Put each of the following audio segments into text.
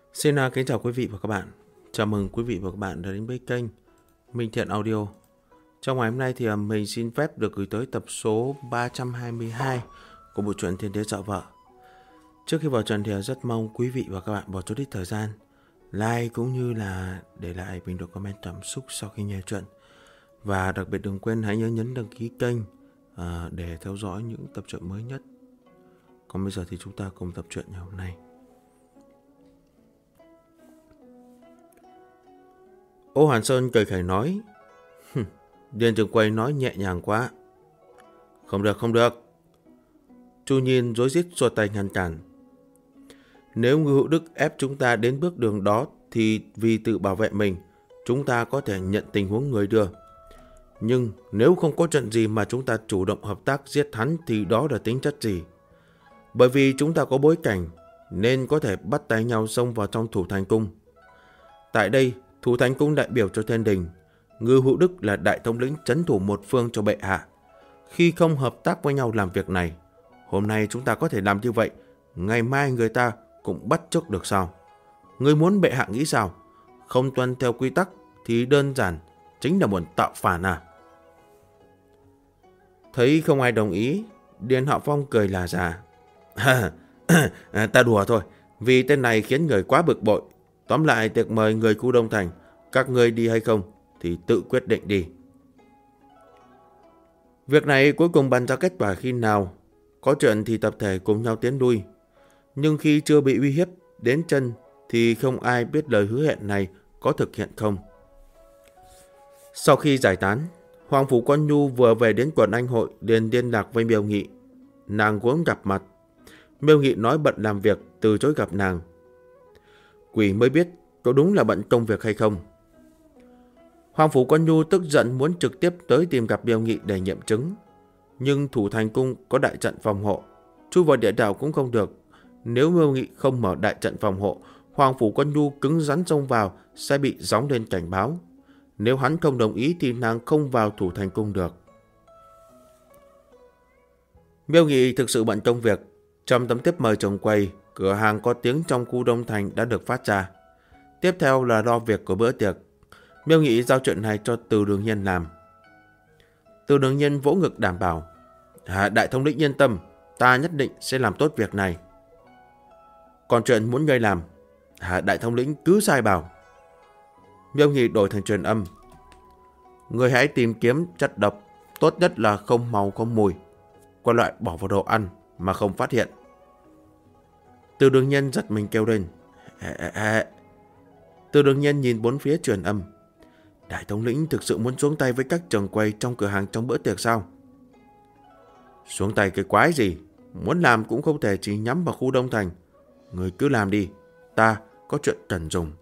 Xin kính chào quý vị và các bạn. Chào mừng quý vị và các bạn đã đến với kênh Minh Thiện Audio. Trong ngày hôm nay thì mình xin phép được gửi tới tập số 322 của bộ truyện Thiên Đế Dạo Vợ. Trước khi vào truyện thì rất mong quý vị và các bạn bỏ chút ít thời gian like cũng như là để lại bình luận comment cảm xúc sau khi nghe truyện. Và đặc biệt đừng quên hãy nhấn đăng ký kênh để theo dõi những tập truyện mới nhất. Còn bây giờ thì chúng ta cùng tập truyện ngày hôm nay. Ô Hàn Sơn cười khẩy nói: Điền Trường Quầy nói nhẹ nhàng quá. Không được. Chu Nhiên rối rít xua tay ngăn cản. Nếu Ngưu Hữu Đức ép chúng ta đến bước đường đó thì vì tự bảo vệ mình, chúng ta có thể nhận tình huống người đưa. Nhưng nếu không có chuyện gì mà chúng ta chủ động hợp tác giết hắn thì đó là tính chất gì? Bởi vì chúng ta có bối cảnh nên có thể bắt tay nhau xông vào trong Thủ Thành Cung. Tại đây, Thủ Thành Cung đại biểu cho thiên đình, Ngưu Hữu Đức là đại thống lĩnh trấn thủ một phương cho bệ hạ. Khi không hợp tác với nhau làm việc này, hôm nay chúng ta có thể làm như vậy, ngày mai người ta cũng bắt chước được sao? Người muốn bệ hạ nghĩ sao? Không tuân theo quy tắc thì đơn giản chính là muốn tạo phản à? Thấy không ai đồng ý, Điền Hạo Phong cười là già. Ta đùa thôi, vì tên này khiến người quá bực bội. Tóm lại tiệc mời người khu Đông Thành, các ngươi đi hay không thì tự quyết định đi. Việc này cuối cùng bàn ra kết quả khi nào, có chuyện thì tập thể cùng nhau tiến lui. Nhưng khi chưa bị uy hiếp đến chân thì không ai biết lời hứa hẹn này có thực hiện không. Sau khi giải tán, Hoàng Phủ Quan Nhu vừa về đến quần anh hội liền liên lạc với Miêu Nghị. Nàng muốn gặp mặt. Miêu Nghị nói bận làm việc, từ chối gặp nàng. Quỷ mới biết có đúng là bận công việc hay không. Hoàng Phủ Quan Nhu tức giận muốn trực tiếp tới tìm gặp Miêu Nghị để nghiệm chứng. Nhưng Thủ Thành Cung có đại trận phòng hộ, chui vào địa đạo cũng không được. Nếu Miêu Nghị không mở đại trận phòng hộ, Hoàng Phủ Quan Nhu cứng rắn xông vào sẽ bị gióng lên cảnh báo. Nếu hắn không đồng ý thì nàng không vào Thủ Thành Cung được. Miêu Nghị thực sự bận công việc. Trong tấm thiếp mời chồng quầy, cửa hàng có tiếng trong khu Đông Thành đã được phát ra. Tiếp theo là lo việc của bữa tiệc. Miêu Nghị giao chuyện này cho Từ Đường Nhiên làm. Từ Đường Nhiên vỗ ngực đảm bảo: Đại thống lĩnh yên tâm, ta nhất định sẽ làm tốt việc này. Còn chuyện muốn ngươi làm, đại thống lĩnh cứ sai bảo. Miêu Nghị đổi thành truyền âm: Ngươi hãy tìm kiếm chất độc, tốt nhất là không màu không mùi, có loại bỏ vào đồ ăn mà không phát hiện. Từ Đường Nhiên giật mình kêu lên: Từ Đường Nhiên nhìn bốn phía truyền âm: Đại thống lĩnh thực sự muốn xuống tay với các trường quầy trong cửa hàng trong bữa tiệc sao? Xuống tay cái quái gì? Muốn làm cũng không thể chỉ nhắm vào khu Đông Thành. Người cứ làm đi, ta có chuyện cần dùng.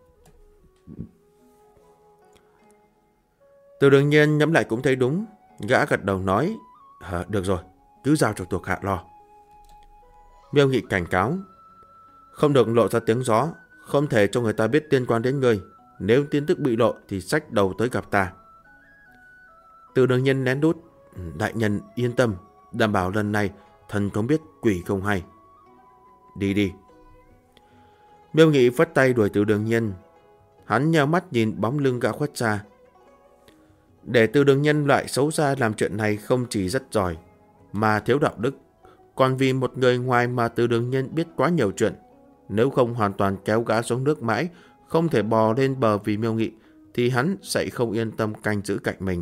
Từ Đường Nhiên nhắm lại cũng thấy đúng. Gã gật đầu nói: Được rồi, cứ giao cho thuộc hạ lo. Miêu Nghị cảnh cáo: Không được lộ ra tiếng gió, không thể cho người ta biết liên quan đến ngươi. Nếu tin tức bị lộ thì xách đầu tới gặp ta. Từ Đường Nhiên nén đút: Đại nhân yên tâm, đảm bảo lần này thần không biết quỷ không hay. Đi. Miêu Nghị phất tay đuổi Từ Đường Nhiên. Hắn nheo mắt nhìn bóng lưng gã khuất xa. Để Từ Đường Nhiên loại xấu xa làm chuyện này không chỉ rất giỏi mà thiếu đạo đức, còn vì một người ngoài mà Từ Đường Nhiên biết quá nhiều chuyện. Nếu không hoàn toàn kéo gã xuống nước mãi, không thể bò lên bờ vì Miêu Nghị, thì hắn sẽ không yên tâm canh giữ cạnh mình.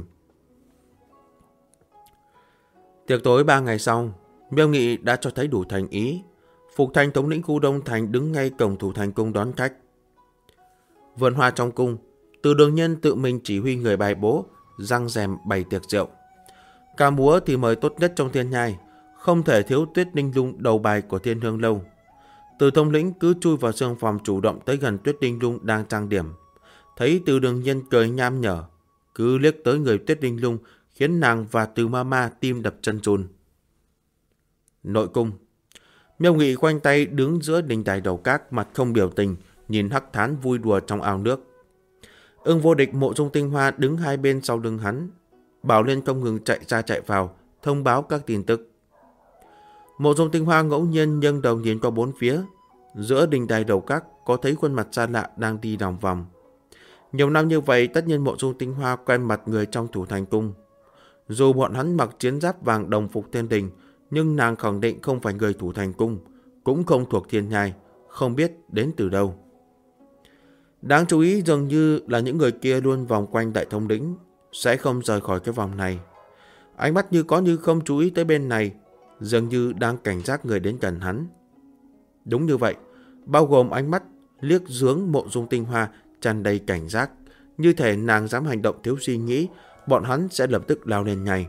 Tiệc tối 3 ngày sau, Miêu Nghị đã cho thấy đủ thành ý. Phục Thành thống lĩnh khu Đông Thành đứng ngay cổng Thủ Thành Cung đón khách. Vườn hoa trong cung, Từ Đường Nhiên tự mình chỉ huy người bài bố, răng rèm bày tiệc rượu. Ca múa thì mời tốt nhất trong thiên nhai, không thể thiếu Tuyết Ninh Lung đầu bài của Thiên Hương Lâu. Từ thống lĩnh cứ chui vào sương phòng chủ động tới gần Tuyết Ninh Lung đang trang điểm. Thấy Từ Đường Nhiên cười nham nhở, cứ liếc tới người Tuyết Ninh Lung khiến nàng và Từ Mama tim đập chân run. Nội cung, Miêu Nghị khoanh tay đứng giữa đình đài đầu các, mặt không biểu tình, nhìn Hắc Thán vui đùa trong ao nước. Ưng Vô Địch, Mộ Dung Tinh Hoa đứng hai bên sau lưng hắn. Bảo Liên không ngừng chạy ra chạy vào, thông báo các tin tức. Mộ Dung Tinh Hoa ngẫu nhiên nghiêng đầu nhìn qua bốn phía, giữa đình đài đầu các có thấy khuôn mặt xa lạ đang đi lòng vòng. Nhiều năm như vậy, tất nhiên Mộ Dung Tinh Hoa quen mặt người trong Thủ Thành Cung. Dù bọn hắn mặc chiến giáp vàng đồng phục thiên đình, nhưng nàng khẳng định không phải người Thủ Thành Cung, cũng không thuộc thiên nhai, không biết đến từ đâu. Đáng chú ý dường như là những người kia luôn vòng quanh Đại Thống lĩnh, sẽ không rời khỏi cái vòng này. Ánh mắt như có như không chú ý tới bên này, dường như đang cảnh giác người đến gần hắn. Đúng như vậy, bao gồm ánh mắt liếc hướng Mộ Dung Tinh Hoa tràn đầy cảnh giác, như thể nàng dám hành động thiếu suy nghĩ, bọn hắn sẽ lập tức lao lên ngay.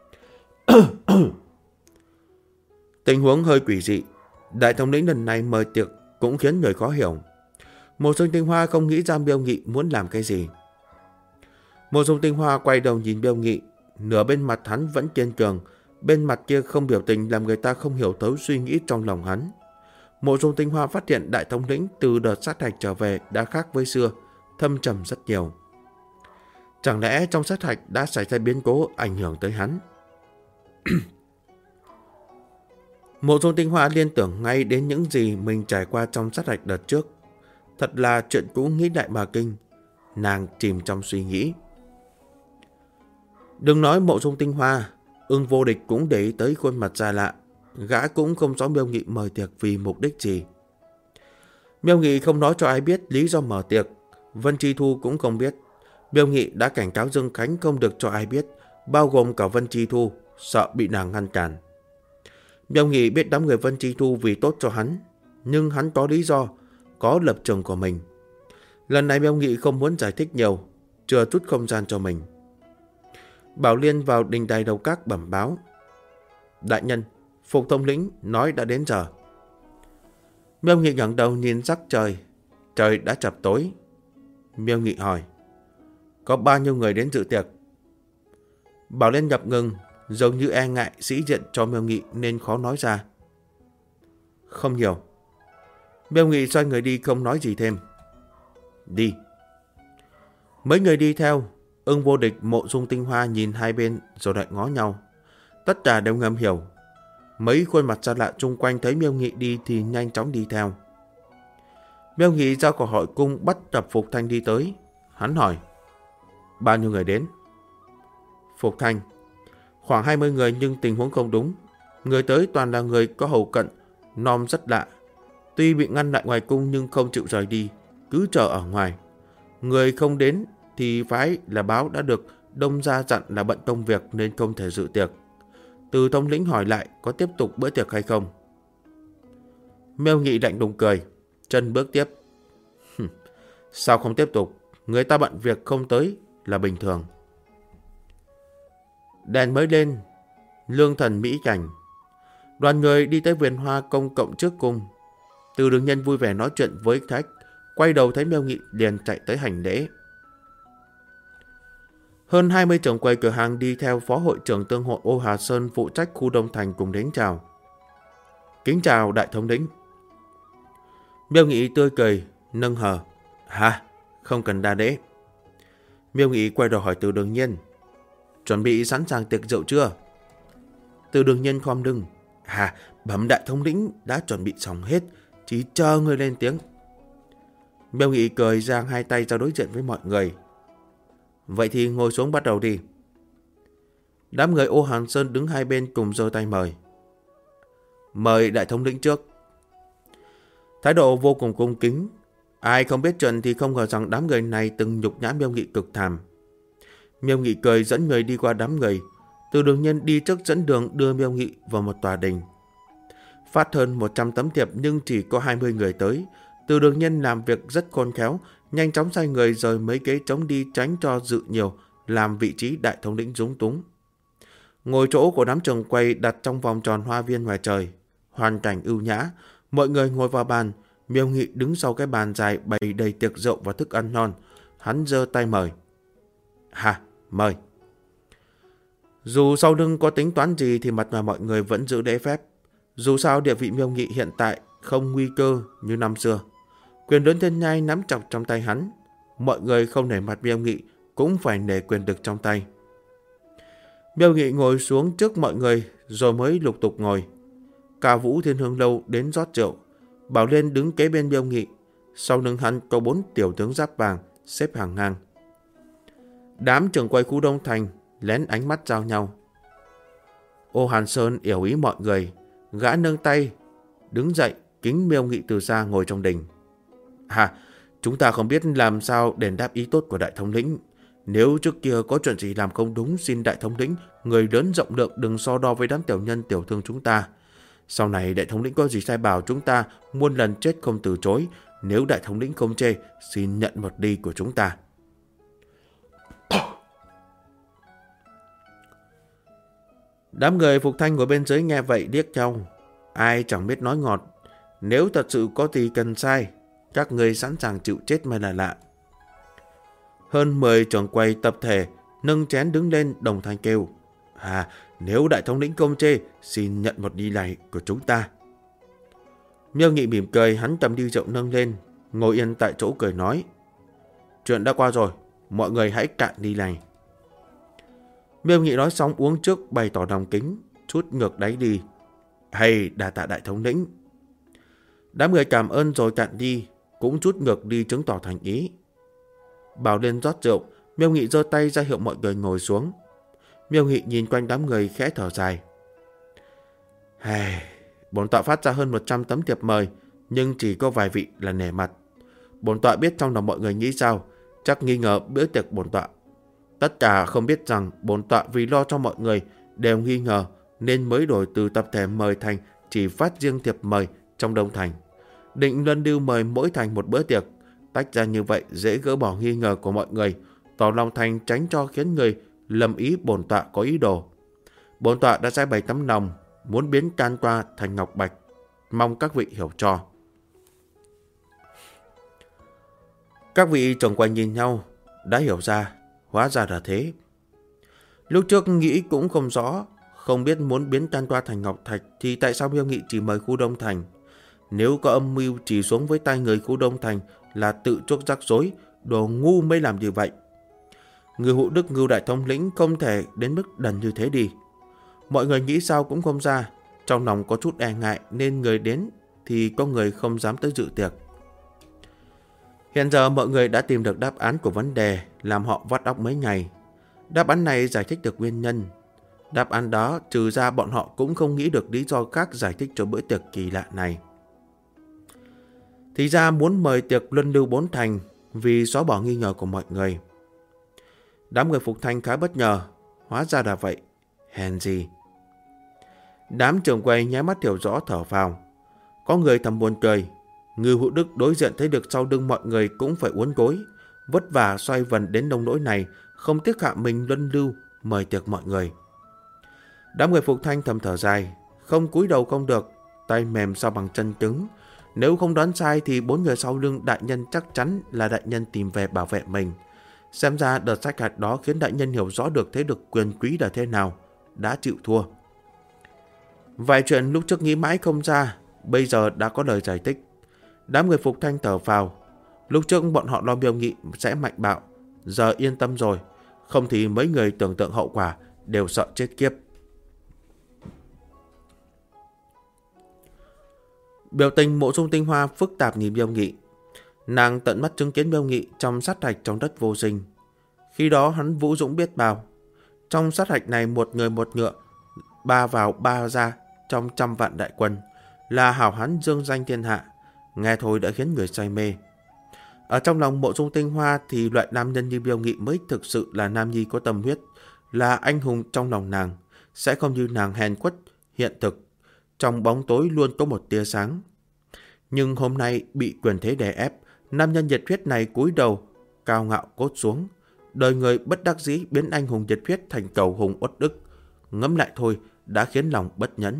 Tình huống hơi quỷ dị, Đại Thống lĩnh lần này mời tiệc cũng khiến người khó hiểu. Mộ Dung Tinh Hoa không nghĩ ra Miêu Nghị muốn làm cái gì. Mộ Dung Tinh Hoa quay đầu nhìn Miêu Nghị, nửa bên mặt hắn vẫn kiên cường, bên mặt kia không biểu tình làm người ta không hiểu thấu suy nghĩ trong lòng hắn. Mộ Dung Tinh Hoa phát hiện Đại Thống lĩnh từ đợt sát hạch trở về đã khác với xưa, thâm trầm rất nhiều. Chẳng lẽ trong sát hạch đã xảy ra biến cố ảnh hưởng tới hắn? Mộ Dung Tinh Hoa liên tưởng ngay đến những gì mình trải qua trong sát hạch đợt trước. Thật là chuyện cũ nghĩ đại mà kinh. Nàng chìm trong suy nghĩ. Đừng nói Mộ Dung Tinh Hoa, Ưng Vô Địch cũng để ý tới khuôn mặt xa lạ. Gã cũng không rõ Miêu Nghị mời tiệc vì mục đích gì. Miêu Nghị không nói cho ai biết lý do mở tiệc. Vân Chi Thu cũng không biết. Miêu Nghị đã cảnh cáo Dương Khánh không được cho ai biết, bao gồm cả Vân Chi Thu, sợ bị nàng ngăn cản. Miêu Nghị biết đám người Vân Chi Thu vì tốt cho hắn, nhưng hắn có lý do, có lập trường của mình. Lần này Miêu Nghị không muốn giải thích nhiều, chừa chút không gian cho mình. Bảo Liên vào đình đài đầu các bẩm báo. Đại nhân, Phục thống lĩnh nói đã đến giờ. Miêu Nghị ngẩng đầu nhìn sắc trời. Trời đã chập tối. Miêu Nghị hỏi. Có bao nhiêu người đến dự tiệc? Bảo Liên ngập ngừng, giống như e ngại sĩ diện cho Miêu Nghị nên khó nói ra. Không nhiều. Miêu Nghị xoay người đi không nói gì thêm. Đi. Mấy người đi theo, Ưng Vô Địch, Mộ Dung Tinh Hoa nhìn hai bên rồi lại ngó nhau. Tất cả đều ngầm hiểu. Mấy khuôn mặt xa lạ chung quanh thấy Miêu Nghị đi thì nhanh chóng đi theo. Miêu Nghị ra khỏi hội cung bắt gặp Phục Thanh đi tới. Hắn hỏi. Bao nhiêu người đến? Phục Thanh. Khoảng 20 người nhưng tình huống không đúng. Người tới toàn là người có hầu cận, nom rất lạ. Tuy bị ngăn lại ngoài cung nhưng không chịu rời đi, cứ chờ ở ngoài. Người không đến thì phái là báo đã được Đông Gia dặn là bận công việc nên không thể dự tiệc. Từ thống lĩnh hỏi lại có tiếp tục bữa tiệc hay không. Miêu Nghị lạnh lùng cười, chân bước tiếp. Sao không tiếp tục? Người ta bận việc không tới là bình thường. Đèn mới lên, lương thần mỹ cảnh. Đoàn người đi tới vườn hoa công cộng trước cung. Từ Đường Nhân vui vẻ nói chuyện với khách, quay đầu thấy Miêu Nghị liền chạy tới hành lễ. Hơn 20 trưởng quầy cửa hàng đi theo phó hội trưởng tương hội Ô Hà Sơn phụ trách khu Đông Thành cùng đến chào. Kính chào Đại Thống lĩnh. Miêu Nghị tươi cười, nâng hờ. Hả? Không cần đa lễ. Miêu Nghị quay đầu hỏi Từ Đường Nhân. Chuẩn bị sẵn sàng tiệc rượu chưa? Từ Đường Nhân khom lưng. Bẩm Đại Thống lĩnh đã chuẩn bị xong hết, chỉ chờ người lên tiếng. Miêu Nghị cười giang hai tay ra đối diện với mọi người. Vậy thì ngồi xuống bắt đầu đi. Đám người Ô Hàn Sơn đứng hai bên cùng giơ tay mời. Mời Đại Thống lĩnh trước. Thái độ vô cùng cung kính. Ai không biết chuyện thì không ngờ rằng đám người này từng nhục nhã Miêu Nghị cực thảm. Miêu Nghị cười dẫn người đi qua đám người. Từ Đường Nhân đi trước dẫn đường đưa Miêu Nghị vào một tòa đình. Phát hơn 100 tấm thiệp nhưng chỉ có 20 người tới. Từ Đường Nhân làm việc rất khôn khéo, nhanh chóng sai người rời mấy ghế trống đi tránh cho dự nhiều, làm vị trí Đại Thống lĩnh lúng túng. Ngồi chỗ của đám trường quay đặt trong vòng tròn hoa viên ngoài trời. Hoàn cảnh ưu nhã, mọi người ngồi vào bàn. Miêu Nghị đứng sau cái bàn dài bày đầy tiệc rượu và thức ăn ngon. Hắn giơ tay mời. Mời. Dù sau lưng có tính toán gì thì mặt ngoài mọi người vẫn giữ lễ phép. Dù sao địa vị Miêu Nghị hiện tại không nguy cơ như năm xưa. Quyền lớn thiên nhai nắm chặt trong tay hắn. Mọi người không nể mặt Miêu Nghị cũng phải nể quyền lực trong tay. Miêu Nghị ngồi xuống trước mọi người rồi mới lục tục ngồi. Cả Vũ Thiên Hương Lâu đến rót rượu. Bảo Liên đứng kế bên Miêu Nghị, sau lưng hắn có 4 tiểu tướng giáp vàng xếp hàng ngang. Đám trưởng quầy khu Đông Thành lén ánh mắt giao nhau. Ô Hàn Sơn hiểu ý mọi người, gã nâng tay đứng dậy kính Miêu Nghị từ xa ngồi trong đình. Chúng ta không biết làm sao đền đáp ý tốt của đại thống lĩnh. Nếu trước kia có chuyện gì làm không đúng, xin đại thống lĩnh, người lớn rộng lượng, đừng so đo với đám tiểu nhân tiểu thương chúng ta. Sau này đại thống lĩnh có gì sai bảo chúng ta, muôn lần chết không từ chối. Nếu đại thống lĩnh không chê, xin nhận một đi của chúng ta. Đám người Phục Thanh ngồi bên dưới nghe vậy điếc nhau, ai chẳng biết nói ngọt. Nếu thật sự có gì cần sai, các người sẵn sàng chịu chết mới là lạ. Hơn 10 trưởng quầy tập thể nâng chén đứng lên đồng thanh kêu: nếu đại thống lĩnh không chê, xin nhận một ly này của chúng ta. Miêu Nghị mỉm cười, hắn cầm ly rượu nâng lên, ngồi yên tại chỗ cười nói: chuyện đã qua rồi, mọi người hãy cạn ly này. Miêu Nghị nói xong uống trước, bày tỏ lòng kính, chút ngược đáy đi: hay đà tạ đại thống lĩnh. Đám người cảm ơn rồi cạn đi, cũng chút ngược đi chứng tỏ thành ý. Bảo Liên rót rượu, Miêu Nghị giơ tay ra hiệu mọi người ngồi xuống. Miêu Nghị nhìn quanh đám người khẽ thở dài: bổn tọa phát ra hơn 100 tấm thiệp mời, nhưng chỉ có vài vị là nể mặt. Bổn tọa biết trong lòng mọi người nghĩ sao, chắc nghi ngờ bữa tiệc bổn tọa. Tất cả không biết rằng bổn tọa vì lo cho mọi người đều nghi ngờ, nên mới đổi từ tập thể mời thành chỉ phát riêng thiệp mời trong Đông Thành. Định luân lưu mời mỗi thành một bữa tiệc, tách ra như vậy dễ gỡ bỏ nghi ngờ của mọi người, tỏ lòng thành, tránh cho khiến người lầm ý bổn tọa có ý đồ. Bổn tọa đã giải bày tấm lòng, muốn biến can qua thành ngọc bạch, mong các vị hiểu cho. Các vị trưởng quầy nhìn nhau, đã hiểu ra, hóa ra là thế. Lúc trước nghĩ cũng không rõ, không biết muốn biến can qua thành ngọc thạch thì tại sao Miêu Nghị chỉ mời khu Đông Thành. Nếu có âm mưu chỉ xuống với tay người khu Đông Thành là tự chuốc rắc rối, đồ ngu mới làm như vậy. Người Hữu Đức Ngưu đại thống lĩnh không thể đến mức đần như thế đi. Mọi người nghĩ sao cũng không ra, trong lòng có chút e ngại nên người đến thì có người không dám tới dự tiệc. Hiện giờ mọi người đã tìm được đáp án của vấn đề làm họ vắt óc mấy ngày. Đáp án này giải thích được nguyên nhân. Đáp án đó trừ ra bọn họ cũng không nghĩ được lý do khác giải thích cho bữa tiệc kỳ lạ này. Thì ra muốn mời tiệc luân lưu 4 thành vì xóa bỏ nghi ngờ của mọi người. Đám người Phục Thanh khá bất ngờ, hóa ra là vậy, hèn gì. Đám trưởng quầy nháy mắt hiểu rõ thở phào. Có người thầm buồn cười, Ngưu Hữu Đức đối diện thấy được sau lưng mọi người cũng phải uốn gối, vất vả xoay vần đến nông nỗi này, không tiếc hạ mình luân lưu mời tiệc mọi người. Đám người Phục Thanh thầm thở dài, không cúi đầu không được, tay mềm sao bằng chân cứng. Nếu không đoán sai thì 4 người sau lưng đại nhân chắc chắn là đại nhân tìm về bảo vệ mình. Xem ra đợt sát hạch đó khiến đại nhân hiểu rõ được thế lực quyền quý là thế nào, đã chịu thua. Vài chuyện lúc trước nghĩ mãi không ra, bây giờ đã có lời giải thích. Đám người Phục Thanh thở phào. Lúc trước bọn họ lo Miêu Nghị sẽ mạnh bạo, giờ yên tâm rồi, không thì mấy người tưởng tượng hậu quả đều sợ chết kiếp. Biểu tình Mộ Dung Tinh Hoa phức tạp nhìn Miêu Nghị. Nàng tận mắt chứng kiến Miêu Nghị trong sát hạch trong đất vô sinh. Khi đó hắn vũ dũng biết bao. Trong sát hạch này một người một ngựa, 3 vào 3 ra trong 100 vạn đại quân, là hảo hán dương danh thiên hạ, nghe thôi đã khiến người say mê. Ở trong lòng Mộ Dung Tinh Hoa thì loại nam nhân như Miêu Nghị mới thực sự là nam nhi có tâm huyết, là anh hùng trong lòng nàng, sẽ không như nàng hèn quất, hiện thực. Trong bóng tối luôn có một tia sáng. Nhưng hôm nay bị quyền thế đè ép, nam nhân nhiệt huyết này cúi đầu, cao ngạo cốt xuống. Đời người bất đắc dĩ biến anh hùng nhiệt huyết thành cầu hùng uất ức. Ngẫm lại thôi đã khiến lòng bất nhẫn.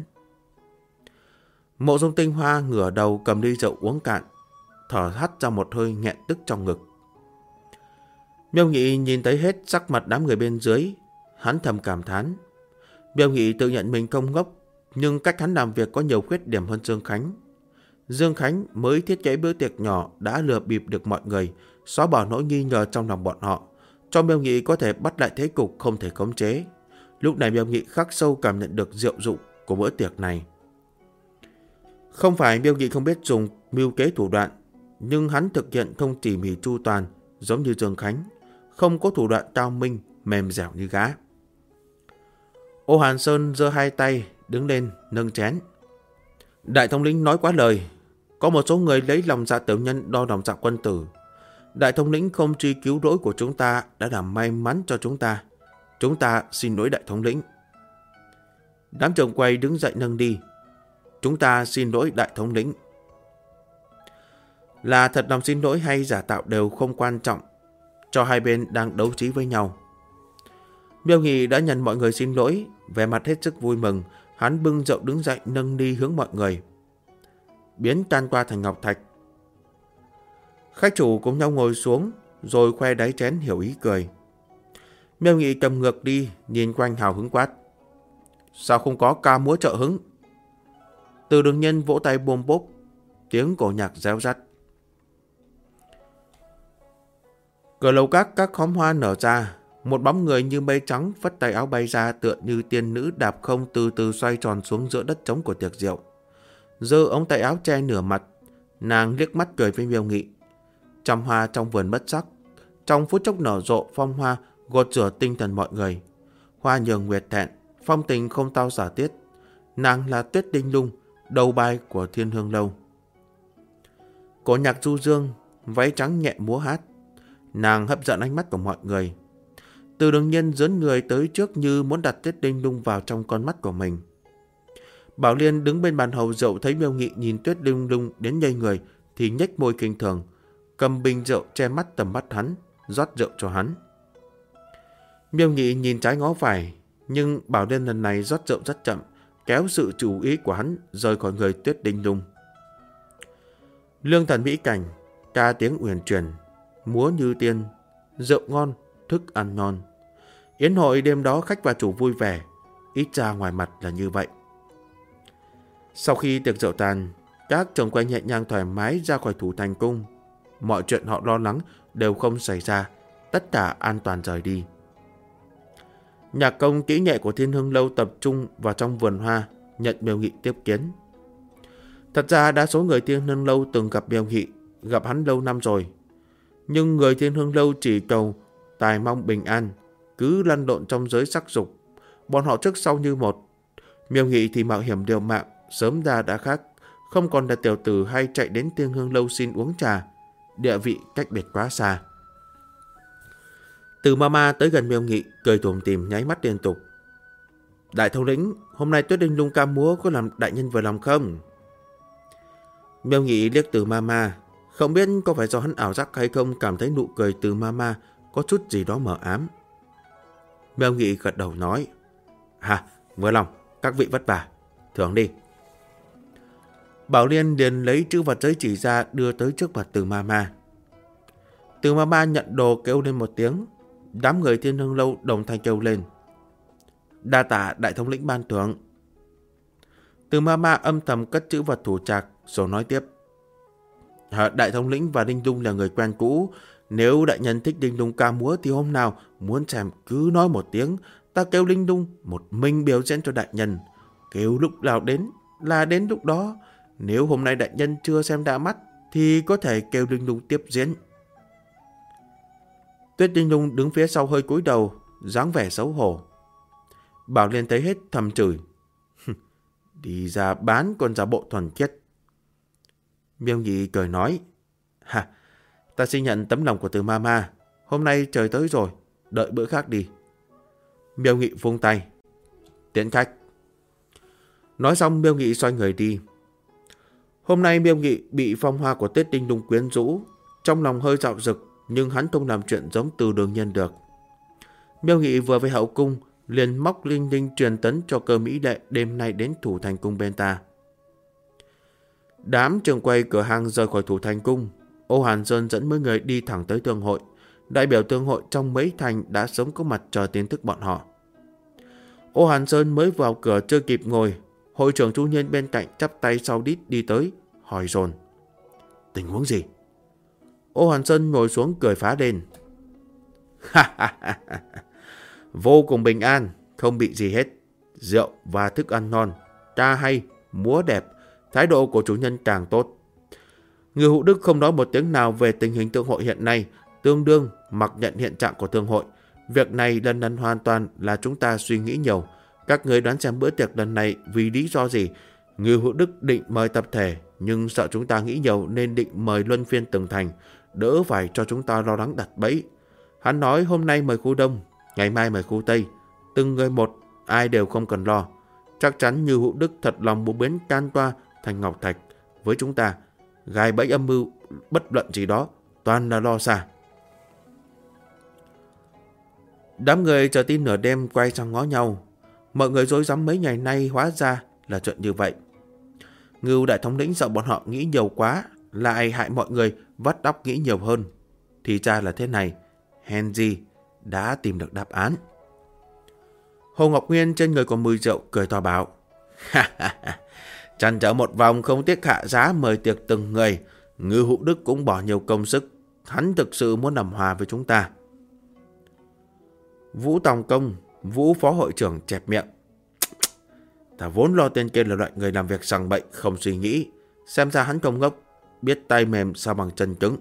Mộ Dung Tinh Hoa ngửa đầu cầm ly rượu uống cạn, thở hắt ra một hơi nghẹn tức trong ngực. Miêu Nghị nhìn thấy hết sắc mặt đám người bên dưới, hắn thầm cảm thán. Miêu Nghị tự nhận mình không ngốc, nhưng cách hắn làm việc có nhiều khuyết điểm hơn Dương Khánh. Dương Khánh mới thiết kế bữa tiệc nhỏ đã lừa bịp được mọi người, xóa bỏ nỗi nghi ngờ trong lòng bọn họ, cho Miêu Nghị có thể bắt lại thế cục không thể khống chế. Lúc này Miêu Nghị khắc sâu cảm nhận được diệu dụng của bữa tiệc này. Không phải Miêu Nghị không biết dùng mưu kế thủ đoạn, nhưng hắn thực hiện không tỉ mỉ chu toàn, giống như Dương Khánh, không có thủ đoạn cao minh, mềm dẻo như gã. Ô Hàn Sơn giơ hai tay, đứng lên, nâng chén. Đại thống lĩnh nói quá lời. Có một số người lấy lòng dạ tiểu nhân đo lòng dạ quân tử. Đại thống lĩnh không truy cứu lỗi của chúng ta đã làm may mắn cho chúng ta. Chúng ta xin lỗi đại thống lĩnh. Đám trưởng quay đứng dậy nâng đi. Chúng ta xin lỗi đại thống lĩnh. Là thật lòng xin lỗi hay giả tạo đều không quan trọng, cho hai bên đang đấu trí với nhau. Miêu Nghị đã nhận mọi người xin lỗi, vẻ mặt hết sức vui mừng. Hắn bưng rượu đứng dậy nâng đi hướng mọi người, biến tan qua thành ngọc thạch. Khách chủ cùng nhau ngồi xuống, rồi khoe đáy chén hiểu ý cười. Miêu Nghị cầm ngược đi, nhìn quanh hào hứng quát. Sao không có ca múa trợ hứng? Từ Đường Nhân vỗ tay bôm bốp, tiếng cổ nhạc réo rắt. Cửa lầu các khóm hoa nở ra, một bóng người như mây trắng phất tay áo bay ra, tựa như tiên nữ đạp không từ từ xoay tròn xuống giữa đất trống của tiệc rượu. Giơ ống tay áo che nửa mặt, nàng liếc mắt cười với Miêu Nghị. Trăm hoa trong vườn bất sắc, trong phút chốc nở rộ phong hoa gột rửa tinh thần mọi người. Hoa nhường nguyệt thẹn, phong tình không tao giả tiết. Nàng là Tuyết Đinh Lung, đầu bài của Thiên Hương Lâu. Cổ nhạc du dương, váy trắng nhẹ múa hát. Nàng hấp dẫn ánh mắt của mọi người. Từ Đường Nhân dướn người tới trước như muốn đặt Tuyết Đinh Lung vào trong con mắt của mình. Bảo Liên đứng bên bàn hầu rượu thấy Miêu Nghị nhìn Tuyết Đinh Lung đến nhây người thì nhếch môi kinh thường, cầm bình rượu che mắt tầm mắt hắn, rót rượu cho hắn. Miêu Nghị nhìn trái ngó phải, nhưng Bảo Liên lần này rót rượu rất chậm, kéo sự chú ý của hắn rời khỏi người Tuyết Đinh Lung. Lương thần mỹ cảnh, ca tiếng uyển chuyển, múa như tiên, rượu ngon, thức ăn ngon. Yến hội đêm đó khách và chủ vui vẻ, ít ra ngoài mặt là như vậy. Sau khi tiệc rượu tàn, các chồng quay nhẹ nhàng thoải mái ra khỏi Thủ Thành Cung. Mọi chuyện họ lo lắng đều không xảy ra, tất cả an toàn rời đi. Nhạc công kỹ nghệ của Thiên Hương Lâu tập trung vào trong vườn hoa, nhận Miêu Nghị tiếp kiến. Thật ra đa số người Thiên Hương Lâu từng gặp Miêu Nghị, gặp hắn lâu năm rồi. Nhưng người Thiên Hương Lâu chỉ cầu tài mong bình an, cứ lăn lộn trong giới sắc dục. Bọn họ trước sau như một. Miêu Nghị thì mạo hiểm liều mạng, sớm ra đã khác, không còn là tiểu tử hay chạy đến Thiên Hương Lâu xin uống trà. Địa vị cách biệt quá xa. Từ Mama tới gần Miêu Nghị, cười tủm tỉm nháy mắt liên tục. Đại thống lĩnh, hôm nay Tuyết Đinh Lung ca múa có làm đại nhân vừa lòng không? Miêu Nghị liếc Từ Mama, không biết có phải do hắn ảo giác hay không, cảm thấy nụ cười Từ Mama có chút gì đó mờ ám. Miêu Nghị gật đầu nói, vừa lòng, các vị vất vả, thưởng đi. Bảo Liên liền lấy chữ vật giới chỉ ra đưa tới trước mặt Từ Mama. Từ Mama nhận đồ kêu lên một tiếng, đám người Thiên Hương Lâu đồng thanh kêu lên. Đa tạ đại thống lĩnh ban thưởng. Từ Mama âm thầm cất chữ vật thủ trạc rồi nói tiếp. Đại thống lĩnh và Đinh Lung là người quen cũ. Nếu đại nhân thích Đinh Lung ca múa thì hôm nào muốn xem cứ nói một tiếng, ta kêu Đinh Lung một mình biểu diễn cho đại nhân. Kêu lúc nào đến là đến lúc đó. Nếu hôm nay đại nhân chưa xem đã mắt thì có thể kêu Đinh Lung tiếp diễn. Tuyết Đinh Lung đứng phía sau hơi cúi đầu, dáng vẻ xấu hổ. Bảo Liên thấy hết thầm chửi. Đi ra bán còn giả bộ thuần khiết. Miêu Nghị cười nói. Ta xin nhận tấm lòng của Từ Mama. Hôm nay trời tới rồi, đợi bữa khác đi. Miêu Nghị vung tay. Tiễn khách. Nói xong Miêu Nghị xoay người đi. Hôm nay Miêu Nghị bị phong hoa của Tuyết Đinh Lung quyến rũ, trong lòng hơi dạo dực, nhưng hắn không làm chuyện giống Từ Đường Nhân được. Miêu Nghị vừa về hậu cung, liền móc linh linh truyền tấn cho Cơ Mỹ Đệ đêm nay đến Thủ Thành Cung bên ta. Đám trường quay cửa hàng rời khỏi Thủ Thành Cung. Ô Hàn Sơn dẫn mấy người đi thẳng tới thương hội. Đại biểu thương hội trong mấy thành đã sớm có mặt chờ tin tức bọn họ. Ô Hàn Sơn mới vào cửa chưa kịp ngồi, hội trưởng Chu Nhiên bên cạnh chắp tay sau đít đi tới, hỏi dồn. Tình huống gì? Ô Hàn Sơn ngồi xuống cười phá lên. Vô cùng bình an, không bị gì hết. Rượu và thức ăn ngon, ca hay, múa đẹp, thái độ của chủ nhân càng tốt. Ngưu Hữu Đức không nói một tiếng nào về tình hình thương hội hiện nay, tương đương mặc nhận hiện trạng của thương hội. Việc này lần lần hoàn toàn là chúng ta suy nghĩ nhiều. Các người đoán xem bữa tiệc lần này vì lý do gì? Ngưu Hữu Đức định mời tập thể, nhưng sợ chúng ta nghĩ nhiều nên định mời luân phiên từng thành, đỡ phải cho chúng ta lo lắng đặt bẫy. Hắn nói hôm nay mời khu Đông, ngày mai mời khu Tây, từng người một, ai đều không cần lo. Chắc chắn Ngưu Hữu Đức thật lòng muốn biến Can Toa thành ngọc thạch với chúng ta. Gài bẫy âm mưu bất luận gì đó, toàn là lo xa. Đám người chờ tin nửa đêm quay sang ngó nhau. Mọi người rối rắm mấy ngày nay hóa ra là chuyện như vậy. Ngưu đại thống lĩnh sợ bọn họ nghĩ nhiều quá, lại hại mọi người vắt óc nghĩ nhiều hơn. Thì ra là thế này, Henry đã tìm được đáp án. Hồ Ngọc Nguyên trên người còn mùi rượu cười to bảo: Chăn trở một vòng không tiếc hạ giá mời tiệc từng người. Ngưu Hữu Đức cũng bỏ nhiều công sức, hắn thực sự muốn làm hòa với chúng ta. Vũ Tòng Công, Vũ phó hội trưởng chẹp miệng: Ta vốn lo tên kia là loại người làm việc sằng bậy không suy nghĩ, xem ra hắn không ngốc, biết tay mềm sao bằng chân cứng.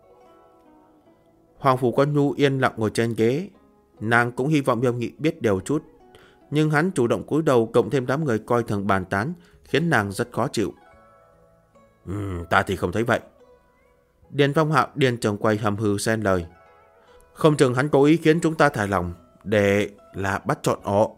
Hoàng Phủ Quan Nhu yên lặng ngồi trên ghế, nàng cũng hy vọng Miêu Nghị biết điều chút, nhưng hắn chủ động cúi đầu cộng thêm đám người coi thường bàn tán khiến nàng rất khó chịu. Ta thì không thấy vậy. Điền Phong Hạo điền trường quay hầm hừ xen lời: Không chừng hắn cố ý khiến chúng ta thải lòng để là bắt trọn ổ.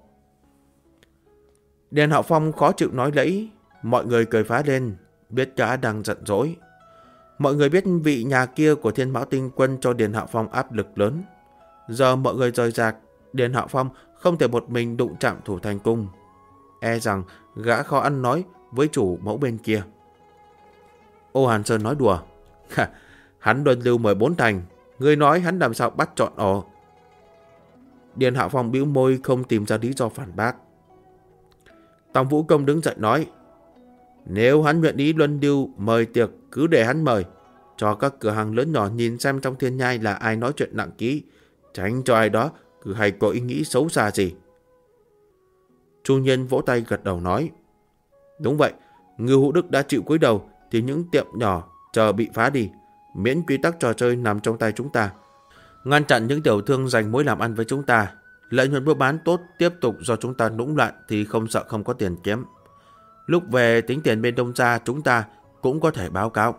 Điền Hạo Phong khó chịu nói lẫy, mọi người cười phá lên, biết gã đang giận dỗi. Mọi người biết vị nhà kia của Thiên Mão Tinh Quân cho Điền Hạo Phong áp lực lớn. Giờ mọi người rời rạc, Điền Hạo Phong không thể một mình đụng chạm Thủ Thành Cung. E rằng gã khó ăn nói với chủ mẫu bên kia. Ô Hàn Sơn nói đùa: Hắn luân lưu 14 thành, người nói hắn làm sao bắt trọn ổ. Điền Hạo Phong bĩu môi không tìm ra lý do phản bác. Tòng Vũ Công đứng dậy nói: Nếu hắn nguyện ý luân lưu mời tiệc, cứ để hắn mời, cho các cửa hàng lớn nhỏ nhìn xem trong thiên nhai là ai nói chuyện nặng ký, tránh cho ai đó cứ hay có ý nghĩ xấu xa gì. Chu Nhiên vỗ tay gật đầu nói: Đúng vậy, Ngưu Hữu Đức đã chịu cúi đầu thì những tiệm nhỏ chờ bị phá đi, miễn quy tắc trò chơi nằm trong tay chúng ta, ngăn chặn những tiểu thương giành mối làm ăn với chúng ta. Lợi nhuận buôn bán tốt tiếp tục do chúng ta nũng loạn thì không sợ không có tiền kiếm. Lúc về tính tiền bên Đông gia chúng ta cũng có thể báo cáo.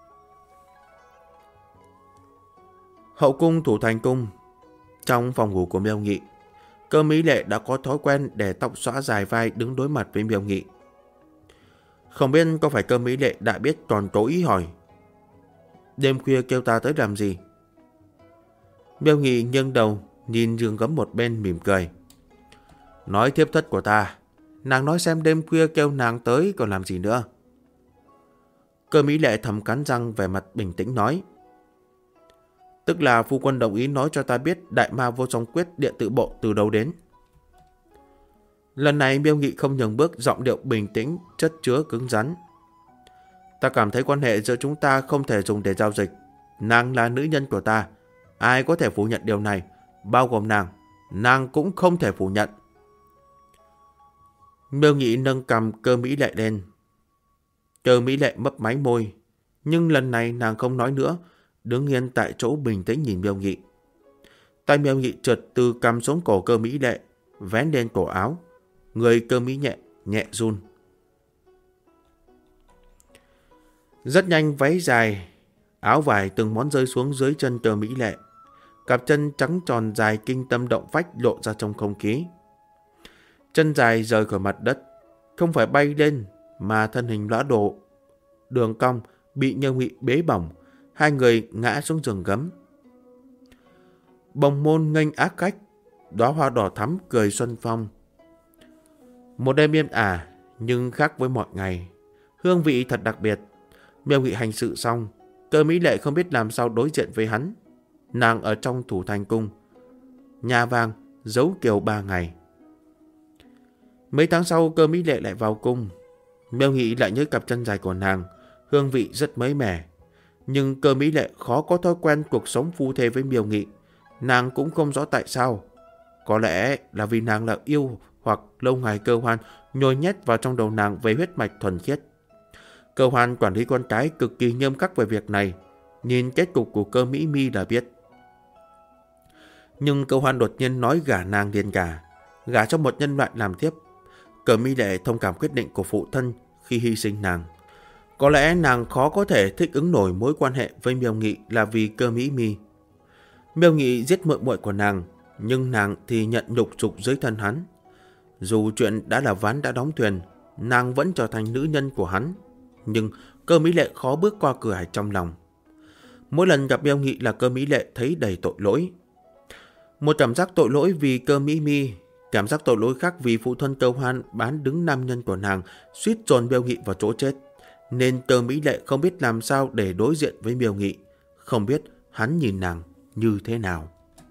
Hậu cung Thủ Thành Cung. Trong phòng ngủ của Miêu Nghị, Cơ Mỹ Lệ đã có thói quen để tóc xõa dài vai đứng đối mặt với Miêu Nghị. Không biết có phải Cơ Mỹ Lệ đã biết còn cố ý hỏi: Đêm khuya kêu ta tới làm gì? Miêu Nghị nghiêng đầu nhìn giường gấm một bên mỉm cười: Nói thiếp thất của ta, nàng nói xem đêm khuya kêu nàng tới còn làm gì nữa. Cơ Mỹ Lệ thầm cắn răng vẻ mặt bình tĩnh nói: Tức là phu quân đồng ý nói cho ta biết Đại Ma Vô Song Quyết điện tự bộ từ đâu đến. Lần này Miêu Nghị không nhường bước, giọng điệu bình tĩnh, chất chứa cứng rắn: Ta cảm thấy quan hệ giữa chúng ta không thể dùng để giao dịch. Nàng là nữ nhân của ta, ai có thể phủ nhận điều này, bao gồm nàng cũng không thể phủ nhận. Miêu Nghị nâng cằm Cơ Mỹ Lệ lên. Cơ Mỹ Lệ mấp máy môi, nhưng lần này nàng không nói nữa, đứng yên tại chỗ bình tĩnh nhìn Miêu Nghị. Tay Miêu Nghị trượt từ cằm xuống cổ Cơ Mỹ Lệ, vén lên cổ áo, người Cơ Mỹ nhẹ run. Rất nhanh váy dài, áo vải từng món rơi xuống dưới chân Cơ Mỹ Lệ. Cặp chân trắng tròn dài kinh tâm động phách lộ ra trong không khí. Chân dài rời khỏi mặt đất, không phải bay lên mà thân hình lõa độ đường cong bị Miêu Nghị bế bổng, hai người ngã xuống giường gấm. Bồng môn nghênh ác khách, đóa hoa đỏ thắm cười xuân phong. Một đêm yên ả nhưng khác với mọi ngày, hương vị thật đặc biệt. Miêu Nghị hành sự xong, Cơ Mỹ Lệ không biết làm sao đối diện với hắn. Nàng ở trong Thủ Thành Cung, nhà vàng giấu kiều 3 ngày. Mấy tháng sau Cơ Mỹ Lệ lại vào cung. Miêu Nghị lại nhớ cặp chân dài của nàng, hương vị rất mới mẻ. Nhưng Cơ Mỹ Lệ khó có thói quen cuộc sống phu thê với Miêu Nghị. Nàng cũng không rõ tại sao. Có lẽ là vì nàng là yêu hoặc lâu ngày cơ hoan nhồi nhét vào trong đầu nàng về huyết mạch thuần khiết. Cơ Hoan quản lý con cái cực kỳ nghiêm khắc về việc này, nhìn kết cục của Cơ Mỹ Mi là biết. Nhưng Cơ Hoan đột nhiên nói gả nàng liền gả cho một nhân loại làm thiếp. Cơ Mỹ Lệ thông cảm quyết định của phụ thân khi hy sinh nàng. Có lẽ nàng khó có thể thích ứng nổi mối quan hệ với Miêu Nghị là vì Cơ Mỹ Mi. Miêu Nghị giết muội muội của nàng, nhưng nàng thì nhận nhục dục dưới thân hắn. Dù chuyện đã là ván đã đóng thuyền, nàng vẫn trở thành nữ nhân của hắn. Nhưng Cơ Mỹ Lệ khó bước qua cửa ải trong lòng. Mỗi lần gặp Miêu Nghị là Cơ Mỹ Lệ thấy đầy tội lỗi. Một cảm giác tội lỗi vì Cơ Mỹ Mi, cảm giác tội lỗi khác vì phụ thân Cơ Hoan bán đứng nam nhân của nàng, suýt dồn Miêu Nghị vào chỗ chết. Nên Cơ Mỹ Lệ không biết làm sao để đối diện với Miêu Nghị, không biết hắn nhìn nàng như thế nào.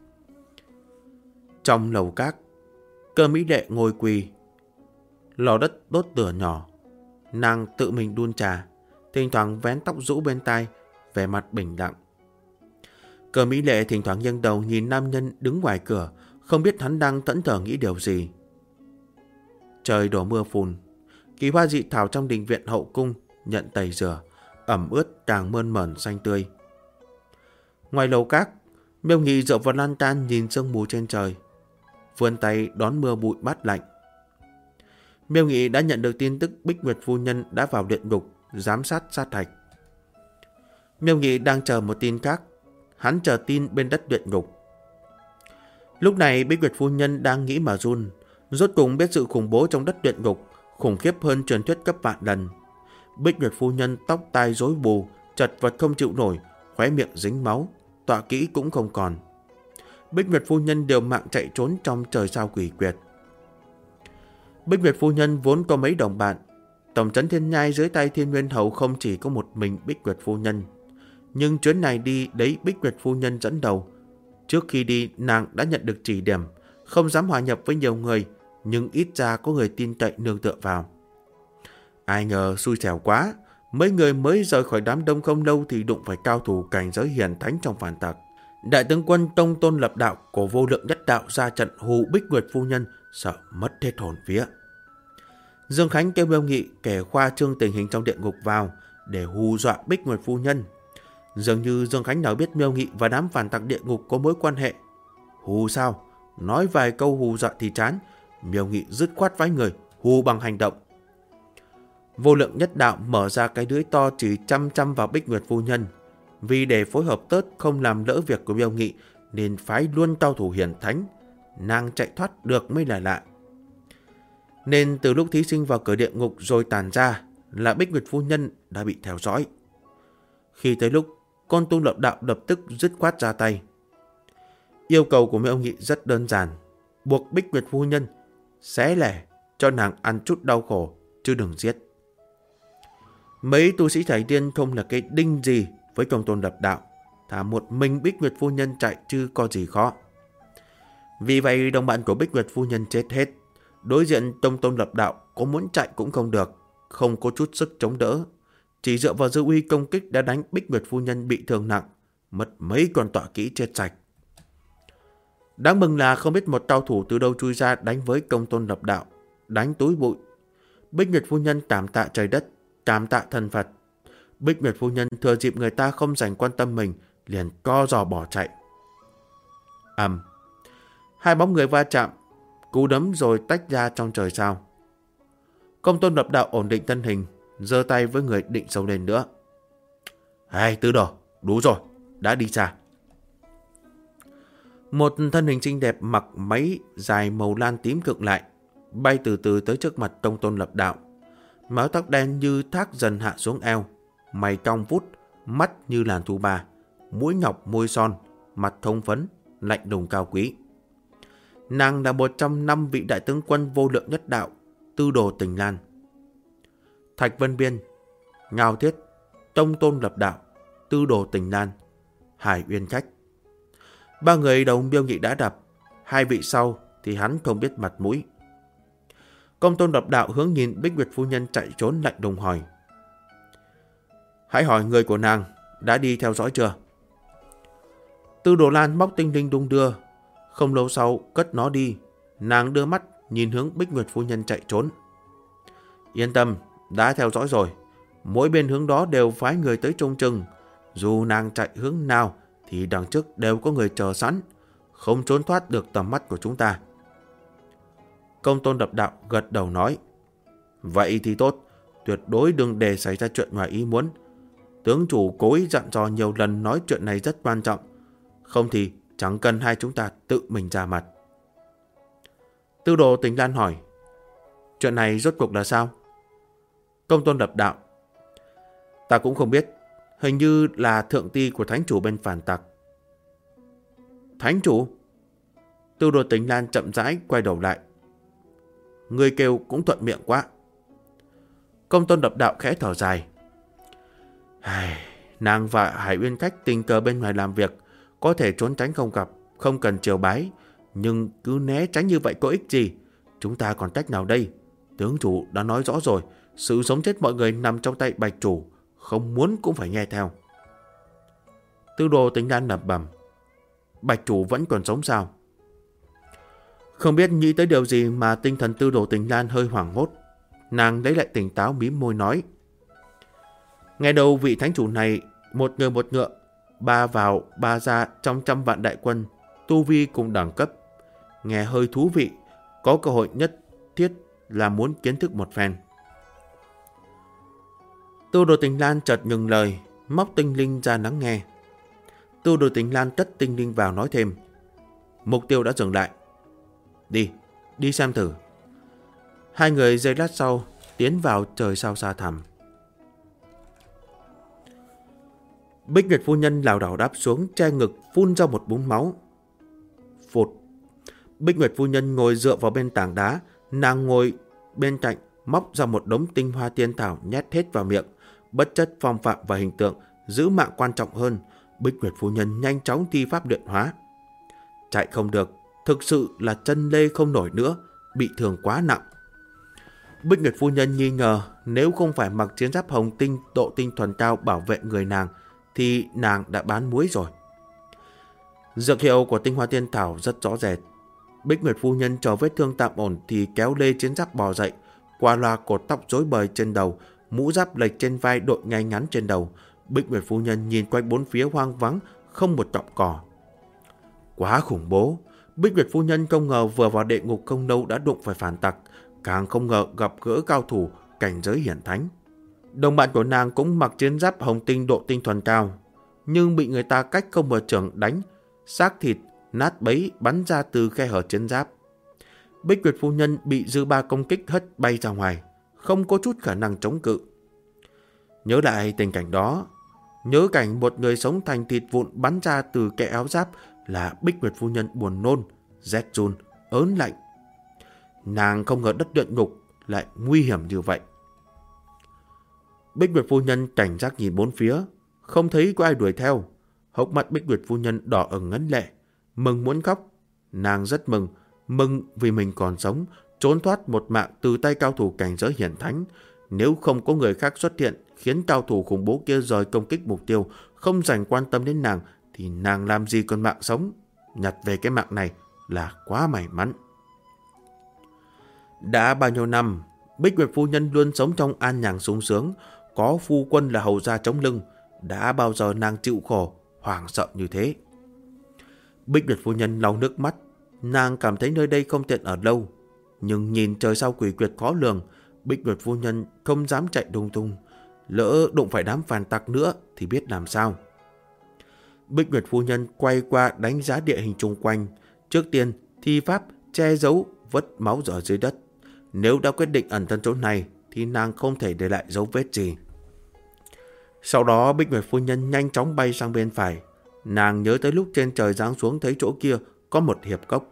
Trong lầu các, Cơ Mỹ Lệ ngồi quỳ, lò đất đốt lửa nhỏ. Nàng tự mình đun trà, thỉnh thoảng vén tóc rũ bên tai, vẻ mặt bình lặng. Cơ Mỹ Lệ thỉnh thoảng nghiêng đầu nhìn nam nhân đứng ngoài cửa, không biết hắn đang thẫn thờ nghĩ điều gì. Trời đổ mưa phùn, kỳ hoa dị thảo trong đình viện hậu cung nhận tẩy rửa, ẩm ướt càng mơn mởn xanh tươi. Ngoài lầu các, Miêu Nghị dựa vào lan can nhìn sương mù trên trời, vươn tay đón mưa bụi mát lạnh. Miêu Nghị đã nhận được tin tức Bích Nguyệt phu nhân đã vào điện ngục giám sát sát hạch. Miêu Nghị đang chờ một tin khác, hắn chờ tin bên đất điện ngục. Lúc này Bích Nguyệt phu nhân đang nghĩ mà run, rốt cùng biết sự khủng bố trong đất điện ngục khủng khiếp hơn truyền thuyết gấp vạn lần. Bích Nguyệt phu nhân tóc tai rối bù, chật vật không chịu nổi, khóe miệng dính máu, tọa kỹ cũng không còn. Bích Nguyệt phu nhân đều mạng chạy trốn trong trời sao quỷ quyệt. Bích Nguyệt phu nhân vốn có mấy đồng bạn. Tổng trấn Thiên Nhai dưới tay Thiên Nguyên Hầu không chỉ có một mình Bích Nguyệt phu nhân. Nhưng chuyến này đi đấy Bích Nguyệt phu nhân dẫn đầu. Trước khi đi nàng đã nhận được chỉ điểm, không dám hòa nhập với nhiều người, nhưng ít ra có người tin cậy nương tựa vào. Ai ngờ xui xẻo quá, mấy người mới rời khỏi đám đông không lâu thì đụng phải cao thủ cảnh giới hiển thánh trong phản tặc. Đại tướng quân Tông Tôn Lập Đạo của Vô Lượng Nhất Đạo ra trận hù Bích Nguyệt phu nhân, sợ mất hết hồn vía. Dương Khánh kêu Miêu Nghị kể khoa trương tình hình trong điện ngục vào để hù dọa Bích Nguyệt phu nhân. Dường như Dương Khánh nào biết Miêu Nghị và đám phản tặc địa ngục có mối quan hệ. Hù sao? Nói vài câu hù dọa thì chán. Miêu Nghị dứt khoát vái người, hù bằng hành động. Vô Lượng Nhất Đạo mở ra cái lưỡi to chỉ chăm vào Bích Nguyệt phu nhân. Vì để phối hợp tốt không làm lỡ việc của Miêu Nghị nên phái luôn cao thủ hiển thánh. Nàng chạy thoát được mới là lạ. Nên từ lúc thí sinh vào cửa địa ngục rồi tàn ra là Bích Nguyệt phu nhân đã bị theo dõi. Khi tới lúc, con Tôn Lập Đạo lập tức dứt khoát ra tay. Yêu cầu của Miêu Nghị rất đơn giản, buộc Bích Nguyệt phu nhân xé lẻ cho nàng ăn chút đau khổ, chứ đừng giết. Mấy tu sĩ thải điên không là cái đinh gì với công Tôn Lập Đạo, thả một mình Bích Nguyệt phu nhân chạy chứ có gì khó. Vì vậy đồng bạn của Bích Nguyệt phu nhân chết hết. Đối diện Tông Tôn Lập Đạo có muốn chạy cũng không được, không có chút sức chống đỡ. Chỉ dựa vào dư uy công kích đã đánh Bích Nguyệt phu nhân bị thương nặng, mất mấy con tọa kỹ chết sạch. Đáng mừng là không biết một cao thủ từ đâu chui ra đánh với Công Tôn Lập Đạo, đánh túi bụi. Bích Nguyệt phu nhân cảm tạ trời đất, cảm tạ thần Phật. Bích Nguyệt phu nhân thừa dịp người ta không dành quan tâm mình, liền co giò bỏ chạy. Hai bóng người va chạm, cú đấm rồi tách ra trong trời sao. Công Tôn Lập Đạo ổn định thân hình, giơ tay với người định xông lên nữa. Hay Tư Đồ, đủ rồi, đã đi xa. Một thân hình xinh đẹp mặc váy dài màu lan tím cực lại, bay từ từ tới trước mặt Công Tôn Lập Đạo. Mái tóc đen như thác dần hạ xuống eo, mày cong vút, mắt như làn thu ba, mũi ngọc môi son, mặt thông phấn, lạnh lùng cao quý. Nàng là một trong 5 vị đại tướng quân Vô Lượng Nhất Đạo, Tư Đồ Tình Lan. Thạch Vân Biên, Ngao Thiết, Tông Tôn Lập Đạo, Tư Đồ Tình Lan, Hải Uyên Khách. 3 người đầu Miêu Nghị đã đập, 2 vị sau thì hắn không biết mặt mũi. Công Tôn Lập Đạo hướng nhìn Bích Nguyệt phu nhân chạy trốn lạnh lùng hỏi. Hãy hỏi người của nàng đã đi theo dõi chưa? Tư Đồ Lan móc tinh linh đung đưa, không lâu sau cất nó đi. Nàng đưa mắt nhìn hướng Bích Nguyệt phu nhân chạy trốn. Yên tâm, đã theo dõi rồi. Mỗi bên hướng đó đều phái người tới trông chừng. Dù nàng chạy hướng nào thì đằng trước đều có người chờ sẵn, không trốn thoát được tầm mắt của chúng ta. Công tôn Lập Đạo gật đầu nói, vậy thì tốt, tuyệt đối đừng để xảy ra chuyện ngoài ý muốn. Tướng chủ cố ý dặn dò nhiều lần nói chuyện này rất quan trọng, không thì chẳng cần hai chúng ta tự mình ra mặt. Tư đồ Tình Lan hỏi, chuyện này rốt cuộc là sao? Công tôn Lập Đạo, ta cũng không biết, hình như là thượng ti của thánh chủ bên phản tặc. Thánh chủ? Tư đồ Tình Lan chậm rãi quay đầu lại. Người kêu cũng thuận miệng quá. Công tôn Lập Đạo khẽ thở dài. Nàng và Hải Uyên Khách tình cờ bên ngoài làm việc, có thể trốn tránh không gặp, không cần triều bái, nhưng cứ né tránh như vậy có ích gì? Chúng ta còn cách nào đây? Tướng chủ đã nói rõ rồi, sự sống chết mọi người nằm trong tay Bạch chủ, không muốn cũng phải nghe theo. Tư đồ Tình Lan lẩm bẩm, Bạch chủ vẫn còn sống sao? Không biết nghĩ tới điều gì mà tinh thần Tư đồ Tình Lan hơi hoảng hốt. Nàng lấy lại tỉnh táo, mím môi nói, nghe đầu vị thánh chủ này một người một ngựa, ba vào ba ra trong 100 vạn đại quân, tu vi cùng đẳng cấp, nghe hơi thú vị, có cơ hội nhất thiết là muốn kiến thức một phen. Tư đồ Tình Lan chợt ngừng lời, móc tinh linh ra lắng nghe. Tư đồ Tình Lan cất tinh linh vào nói thêm, mục tiêu đã dừng lại. Đi xem thử. Hai người giây lát sau tiến vào trời sao xa thẳm. Bích Nguyệt phu nhân lảo đảo đáp xuống, che ngực phun ra một búng máu. Phụt. Bích Nguyệt phu nhân ngồi dựa vào bên tảng đá, nàng ngồi bên cạnh móc ra một đống tinh hoa tiên thảo nhét hết vào miệng. Bất chất phong phạm và hình tượng, giữ mạng quan trọng hơn. Bích Nguyệt phu nhân nhanh chóng thi pháp luyện hóa. Chạy không được, thực sự là chân lê không nổi nữa, bị thương quá nặng. Bích Nguyệt phu nhân nghi ngờ nếu không phải mặc chiến giáp hồng tinh độ tinh thuần cao bảo vệ người nàng thì nàng đã bán muối rồi. Dược hiệu của tinh hoa tiên thảo rất rõ rệt. Bích Nguyệt phu nhân chờ vết thương tạm ổn thì kéo lê chiến giáp bò dậy, qua loa cột tóc rối bời trên đầu, mũ giáp lệch trên vai đội ngay ngắn trên đầu. Bích Nguyệt phu nhân nhìn quanh bốn phía hoang vắng, không một cọng cỏ. Quá khủng bố. Bích Nguyệt phu nhân không ngờ vừa vào địa ngục không lâu đã đụng phải phản tặc, càng không ngờ gặp gỡ cao thủ cảnh giới hiển thánh. Đồng bạn của nàng cũng mặc chiến giáp hồng tinh độ tinh thuần cao, nhưng bị người ta cách không một trường đánh, xác thịt nát bấy bắn ra từ khe hở chiến giáp. Bích Nguyệt phu nhân bị dư ba công kích hất bay ra ngoài, không có chút khả năng chống cự. Nhớ lại tình cảnh đó, nhớ cảnh một người sống thành thịt vụn bắn ra từ kẽ áo giáp, là Bích Nguyệt phu nhân buồn nôn, rét run, ớn lạnh. Nàng không ngờ đất luyện ngục lại nguy hiểm như vậy. Bích Nguyệt phu nhân cảnh giác nhìn bốn phía, không thấy có ai đuổi theo. Hốc mắt Bích Nguyệt phu nhân đỏ ửng ngấn lệ, mừng muốn khóc. Nàng rất mừng vì mình còn sống, trốn thoát một mạng từ tay cao thủ cảnh giới hiển thánh. Nếu không có người khác xuất hiện khiến cao thủ khủng bố kia rời công kích mục tiêu, không dành quan tâm đến nàng, thì nàng làm gì còn mạng sống. Nhặt về cái mạng này là quá may mắn. Đã bao nhiêu năm, Bích Nguyệt phu nhân luôn sống trong an nhàn sung sướng, có phu quân là hầu gia chống lưng. Đã bao giờ nàng chịu khổ, hoảng sợ như thế? Bích Nguyệt phu nhân lau nước mắt, nàng cảm thấy nơi đây không tiện ở lâu. Nhưng nhìn trời sao quỷ quyệt khó lường, Bích Nguyệt phu nhân không dám chạy lung tung. Lỡ đụng phải đám phản tặc nữa thì biết làm sao. Bích Nguyệt phu nhân quay qua đánh giá địa hình chung quanh. Trước tiên thi pháp che giấu vết máu ở dưới đất. Nếu đã quyết định ẩn thân chỗ này thì nàng không thể để lại dấu vết gì. Sau đó Bích Nguyệt phu nhân nhanh chóng bay sang bên phải. Nàng nhớ tới lúc trên trời giáng xuống thấy chỗ kia có một hiệp cốc.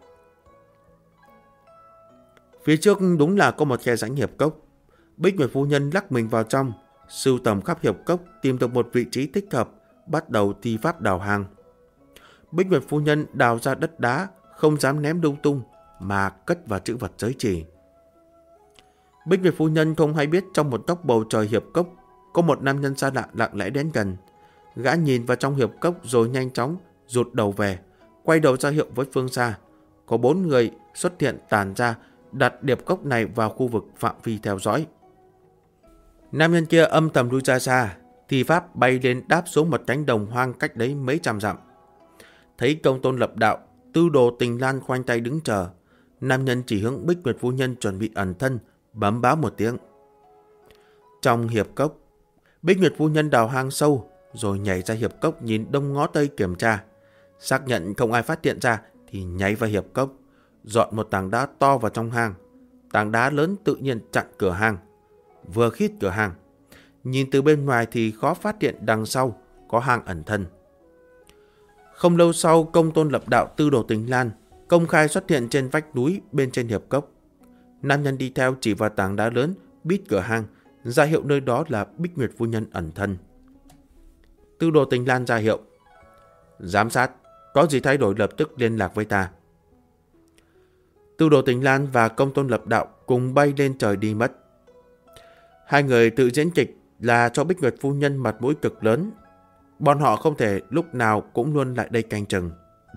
Phía trước đúng là có một khe rãnh hiệp cốc. Bích Nguyệt phu nhân lắc mình vào trong, sưu tầm khắp hiệp cốc, tìm được một vị trí thích hợp, bắt đầu thi pháp đào hang. Bích Nguyệt phu nhân đào ra đất đá, không dám ném lung tung mà cất vào chữ vật giới chỉ. Bích Nguyệt phu nhân không hay biết trong một góc bầu trời hiệp cốc có một nam nhân xa lạ lặng lẽ đến gần. Gã nhìn vào trong hiệp cốc rồi nhanh chóng rụt đầu về, quay đầu ra hiệu với phương xa. Có 4 người xuất hiện tàn ra, đặt điệp cốc này vào khu vực phạm vi theo dõi. Nam nhân kia âm thầm lui ra xa, thi pháp bay lên đáp xuống một cánh đồng hoang cách đấy mấy trăm dặm. Thấy Công Tôn Lập Đạo, Tư Đồ Tình Lan khoanh tay đứng chờ, nam nhân chỉ hướng Bích Nguyệt phu nhân chuẩn bị ẩn thân, bấm báo một tiếng. Trong hiệp cốc, Bích Nguyệt phu nhân đào hang sâu, rồi nhảy ra hiệp cốc nhìn đông ngó tây kiểm tra. Xác nhận không ai phát hiện ra thì nhảy vào hiệp cốc, dọn một tảng đá to vào trong hang. Tảng đá lớn tự nhiên chặn cửa hang, vừa khít cửa hang. Nhìn từ bên ngoài thì khó phát hiện đằng sau có hang ẩn thân. Không lâu sau, Công Tôn Lập Đạo, Tư Đồ Tình Lan công khai xuất hiện trên vách núi bên trên hiệp cốc. Nam nhân đi theo chỉ vào tảng đá lớn bít cửa hang, ra hiệu nơi đó là Bích Nguyệt phu nhân ẩn thân. Tư Đồ Tình Lan ra hiệu: giám sát, có gì thay đổi lập tức liên lạc với ta. Tư Đồ Tình Lan và Công Tôn Lập Đạo cùng bay lên trời đi mất. Hai người tự diễn kịch là cho Bích Nguyệt phu nhân mặt mũi cực lớn. Bọn họ không thể lúc nào cũng luôn lại đây canh chừng.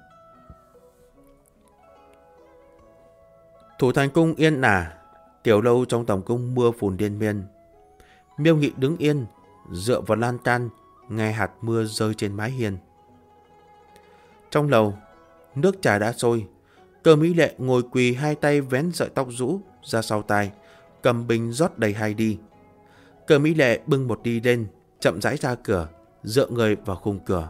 Thủ Thành cung yên ả, tiểu lâu trong tổng cung mưa phùn liên miên. Miêu Nghị đứng yên, dựa vào lan can, nghe hạt mưa rơi trên mái hiên. Trong lầu, nước trà đã sôi. Cơ Mỹ Lệ ngồi quỳ, hai tay vén sợi tóc rũ ra sau tai, cầm bình rót đầy hai đi. Cơ Mỹ Lệ bưng một đi lên, chậm rãi ra cửa, dựa người vào khung cửa.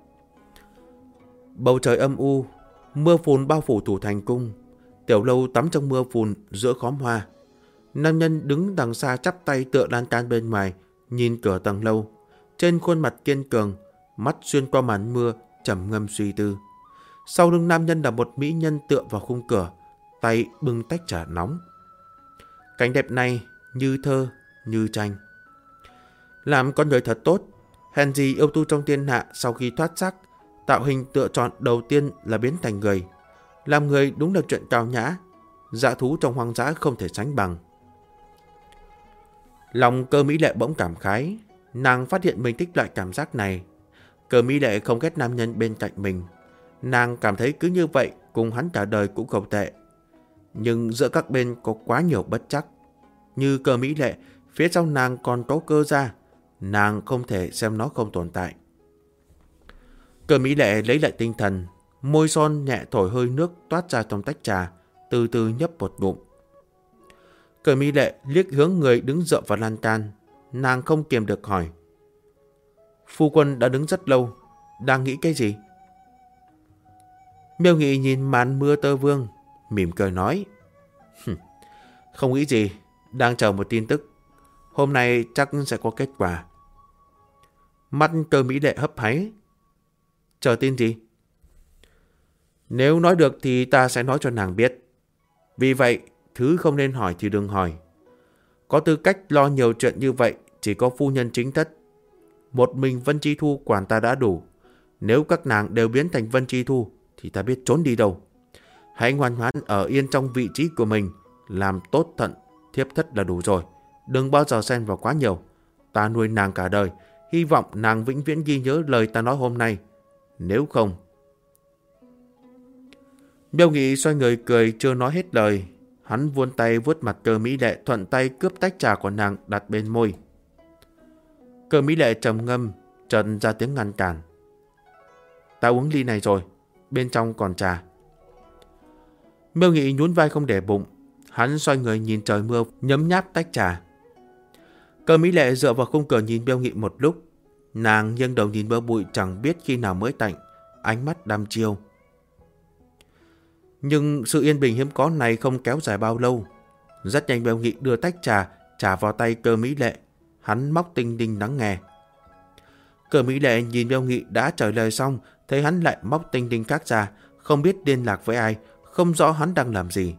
Bầu trời âm u, mưa phùn bao phủ Thủ Thành cung. Tiểu lâu tắm trong mưa phùn giữa khóm hoa. Nam nhân đứng đằng xa chắp tay tựa lan can bên ngoài, nhìn cửa tầng lâu. Trên khuôn mặt kiên cường, mắt xuyên qua màn mưa, trầm ngâm suy tư. Sau lưng nam nhân là một mỹ nhân tựa vào khung cửa, tay bưng tách trà nóng. Cảnh đẹp này như thơ, như tranh. Làm con người thật tốt. Hèn gì yêu tu trong thiên hạ sau khi thoát xác, tạo hình tựa chọn đầu tiên là biến thành người. Làm người đúng là chuyện cao nhã, dã thú trong hoang dã không thể sánh bằng. Lòng Cơ Mỹ Lệ bỗng cảm khái, nàng phát hiện mình thích loại cảm giác này. Cơ Mỹ Lệ không ghét nam nhân bên cạnh mình, nàng cảm thấy cứ như vậy cùng hắn cả đời cũng không tệ. Nhưng giữa các bên có quá nhiều bất trắc. Như Cơ Mỹ Lệ, phía sau nàng còn có Cơ gia, nàng không thể xem nó không tồn tại. Cơ Mỹ Lệ lấy lại tinh thần, môi son nhẹ thổi hơi nước toát ra trong tách trà, từ từ nhấp một ngụm. Cơ Mỹ Lệ liếc hướng người đứng dựa vào lan can, nàng không kiềm được hỏi: phu quân đã đứng rất lâu, đang nghĩ cái gì? Miêu Nghị nhìn màn mưa tơ vương, mỉm cười nói: không nghĩ gì, đang chờ một tin tức. Hôm nay chắc sẽ có kết quả. Mắt Cơ Mỹ Lệ hấp háy: chờ tin gì? Nếu nói được thì ta sẽ nói cho nàng biết. Vì vậy, thứ không nên hỏi thì đừng hỏi. Có tư cách lo nhiều chuyện như vậy chỉ có phu nhân chính thất. Một mình Vân Chi Thu quản ta đã đủ. Nếu các nàng đều biến thành Vân Chi Thu thì ta biết trốn đi đâu. Hãy ngoan ngoãn ở yên trong vị trí của mình, làm tốt thận thiếp thất là đủ rồi. Đừng bao giờ xen vào quá nhiều. Ta nuôi nàng cả đời, hy vọng nàng vĩnh viễn ghi nhớ lời ta nói hôm nay. Nếu không... Miêu Nghị xoay người cười, chưa nói hết lời. Hắn vươn tay vuốt mặt Cơ Mỹ Lệ, thuận tay cướp tách trà của nàng đặt bên môi. Cơ Mỹ Lệ trầm ngâm, chợt ra tiếng ngăn cản: ta uống ly này rồi, bên trong còn trà. Miêu Nghị nhún vai không để bụng. Hắn xoay người nhìn trời mưa, nhấm nháp tách trà. Cơ Mỹ Lệ dựa vào khung cửa nhìn Miêu Nghị một lúc. Nàng nghiêng đầu nhìn mưa bụi chẳng biết khi nào mới tạnh, ánh mắt đăm chiêu. Nhưng sự yên bình hiếm có này không kéo dài bao lâu. Rất nhanh Miêu Nghị đưa tách trà trả vào tay Cơ Mỹ Lệ. Hắn móc tinh đinh lắng nghe. Cơ Mỹ Lệ nhìn Miêu Nghị đã trả lời xong, thấy hắn lại móc tinh đinh khác ra, không biết liên lạc với ai, không rõ hắn đang làm gì.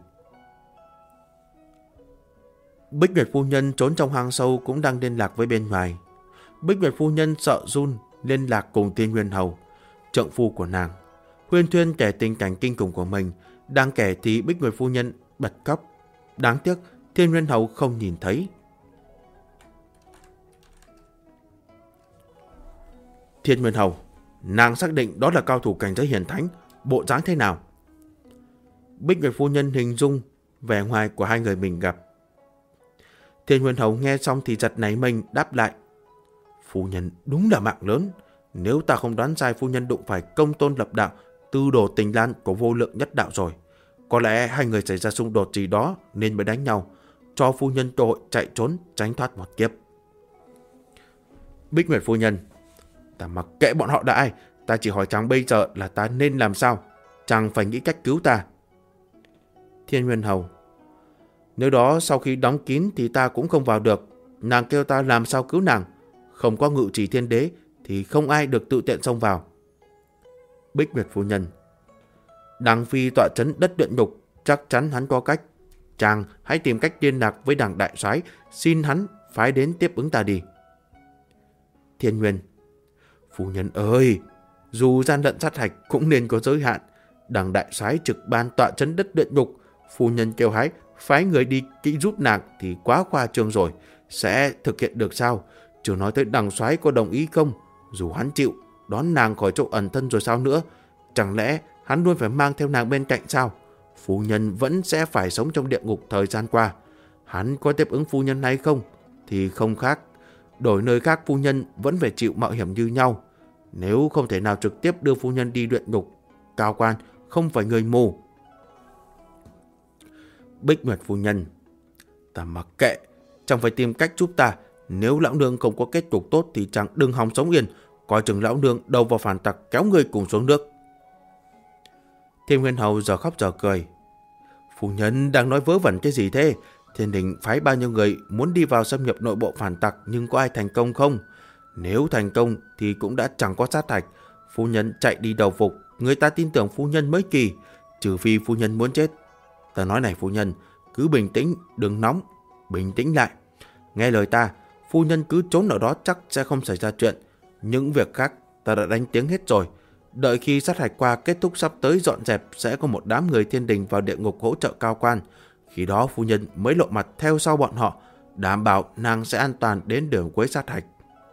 Bích Nguyệt phu nhân trốn trong hang sâu cũng đang liên lạc với bên ngoài. Bích Nguyệt phu nhân sợ run, liên lạc cùng Thiên Nguyên Hầu, trượng phu của nàng. Huyên thuyên kể tình cảnh kinh khủng của mình. Đang kể thì Bích Nguyệt phu nhân bật khóc. Đáng tiếc Thiên Nguyên Hầu không nhìn thấy. Thiên Nguyên Hầu, nàng xác định đó là cao thủ cảnh giới hiển thánh, bộ dáng thế nào? Bích Nguyệt phu nhân hình dung vẻ ngoài của hai người mình gặp. Thiên Nguyên Hầu nghe xong thì giật nảy mình đáp lại. Phu nhân đúng là mạng lớn. Nếu ta không đoán sai, phu nhân đụng phải Công Tôn Lập Đạo, tư đồ Tình Lan của Vô Lượng Nhất Đạo rồi. Có lẽ hai người xảy ra xung đột gì đó nên mới đánh nhau, cho phu nhân cơ hội chạy trốn tránh thoát một kiếp. Bích Nguyệt phu nhân, ta mặc kệ bọn họ đã ai, ta chỉ hỏi chàng bây giờ là ta nên làm sao. Chàng phải nghĩ cách cứu ta. Thiên Nguyên Hầu, nếu đó sau khi đóng kín thì ta cũng không vào được. Nàng kêu ta làm sao cứu nàng. Không có ngự chỉ thiên đế thì không ai được tự tiện xông vào. Bích Nguyệt phu nhân, Đằng Phi tọa trấn đất luyện ngục, chắc chắn hắn có cách. Chàng hãy tìm cách liên lạc với đằng đại soái, xin hắn phái đến tiếp ứng ta đi. Thiên Nguyên, phu nhân ơi, dù gian lận sát hạch cũng nên có giới hạn. Đằng đại soái trực ban tọa trấn đất luyện ngục, phu nhân kêu hái phái người đi kỹ giúp nàng thì quá khoa trương rồi, sẽ thực hiện được sao? Chưa nói tới đằng soái có đồng ý không? Dù hắn chịu đón nàng khỏi chỗ ẩn thân rồi sao nữa? Chẳng lẽ hắn luôn phải mang theo nàng bên cạnh sao? Phu nhân vẫn sẽ phải sống trong địa ngục thời gian qua. Hắn có tiếp ứng phu nhân hay không thì không khác. Đổi nơi khác phu nhân vẫn phải chịu mạo hiểm như nhau. Nếu không thể nào trực tiếp đưa phu nhân đi luyện ngục, cao quan không phải người mù. Bích Nguyệt phu nhân, ta mặc kệ, chẳng phải tìm cách giúp ta. Nếu lão nương không có kết cục tốt thì chẳng đừng hòng sống yên. Coi chừng lão nương đầu vào phản tặc kéo người cùng xuống nước. Thiên Nguyên Hầu giờ khóc giờ cười. Phu nhân đang nói vớ vẩn cái gì thế? Thiên đình phái bao nhiêu người muốn đi vào xâm nhập nội bộ phản tặc, nhưng có ai thành công không? Nếu thành công thì cũng đã chẳng có sát hạch. Phu nhân chạy đi đầu phục, người ta tin tưởng phu nhân mới kỳ. Trừ phi phu nhân muốn chết. Ta nói này phu nhân, cứ bình tĩnh, đừng nóng. Bình tĩnh lại. Nghe lời ta, phu nhân cứ trốn ở đó chắc sẽ không xảy ra chuyện. Những việc khác ta đã đánh tiếng hết rồi. Đợi khi sát hạch qua kết thúc sắp tới dọn dẹp, sẽ có một đám người thiên đình vào địa ngục hỗ trợ cao quan. Khi đó phu nhân mới lộ mặt theo sau bọn họ, đảm bảo nàng sẽ an toàn đến đường cuối sát hạch.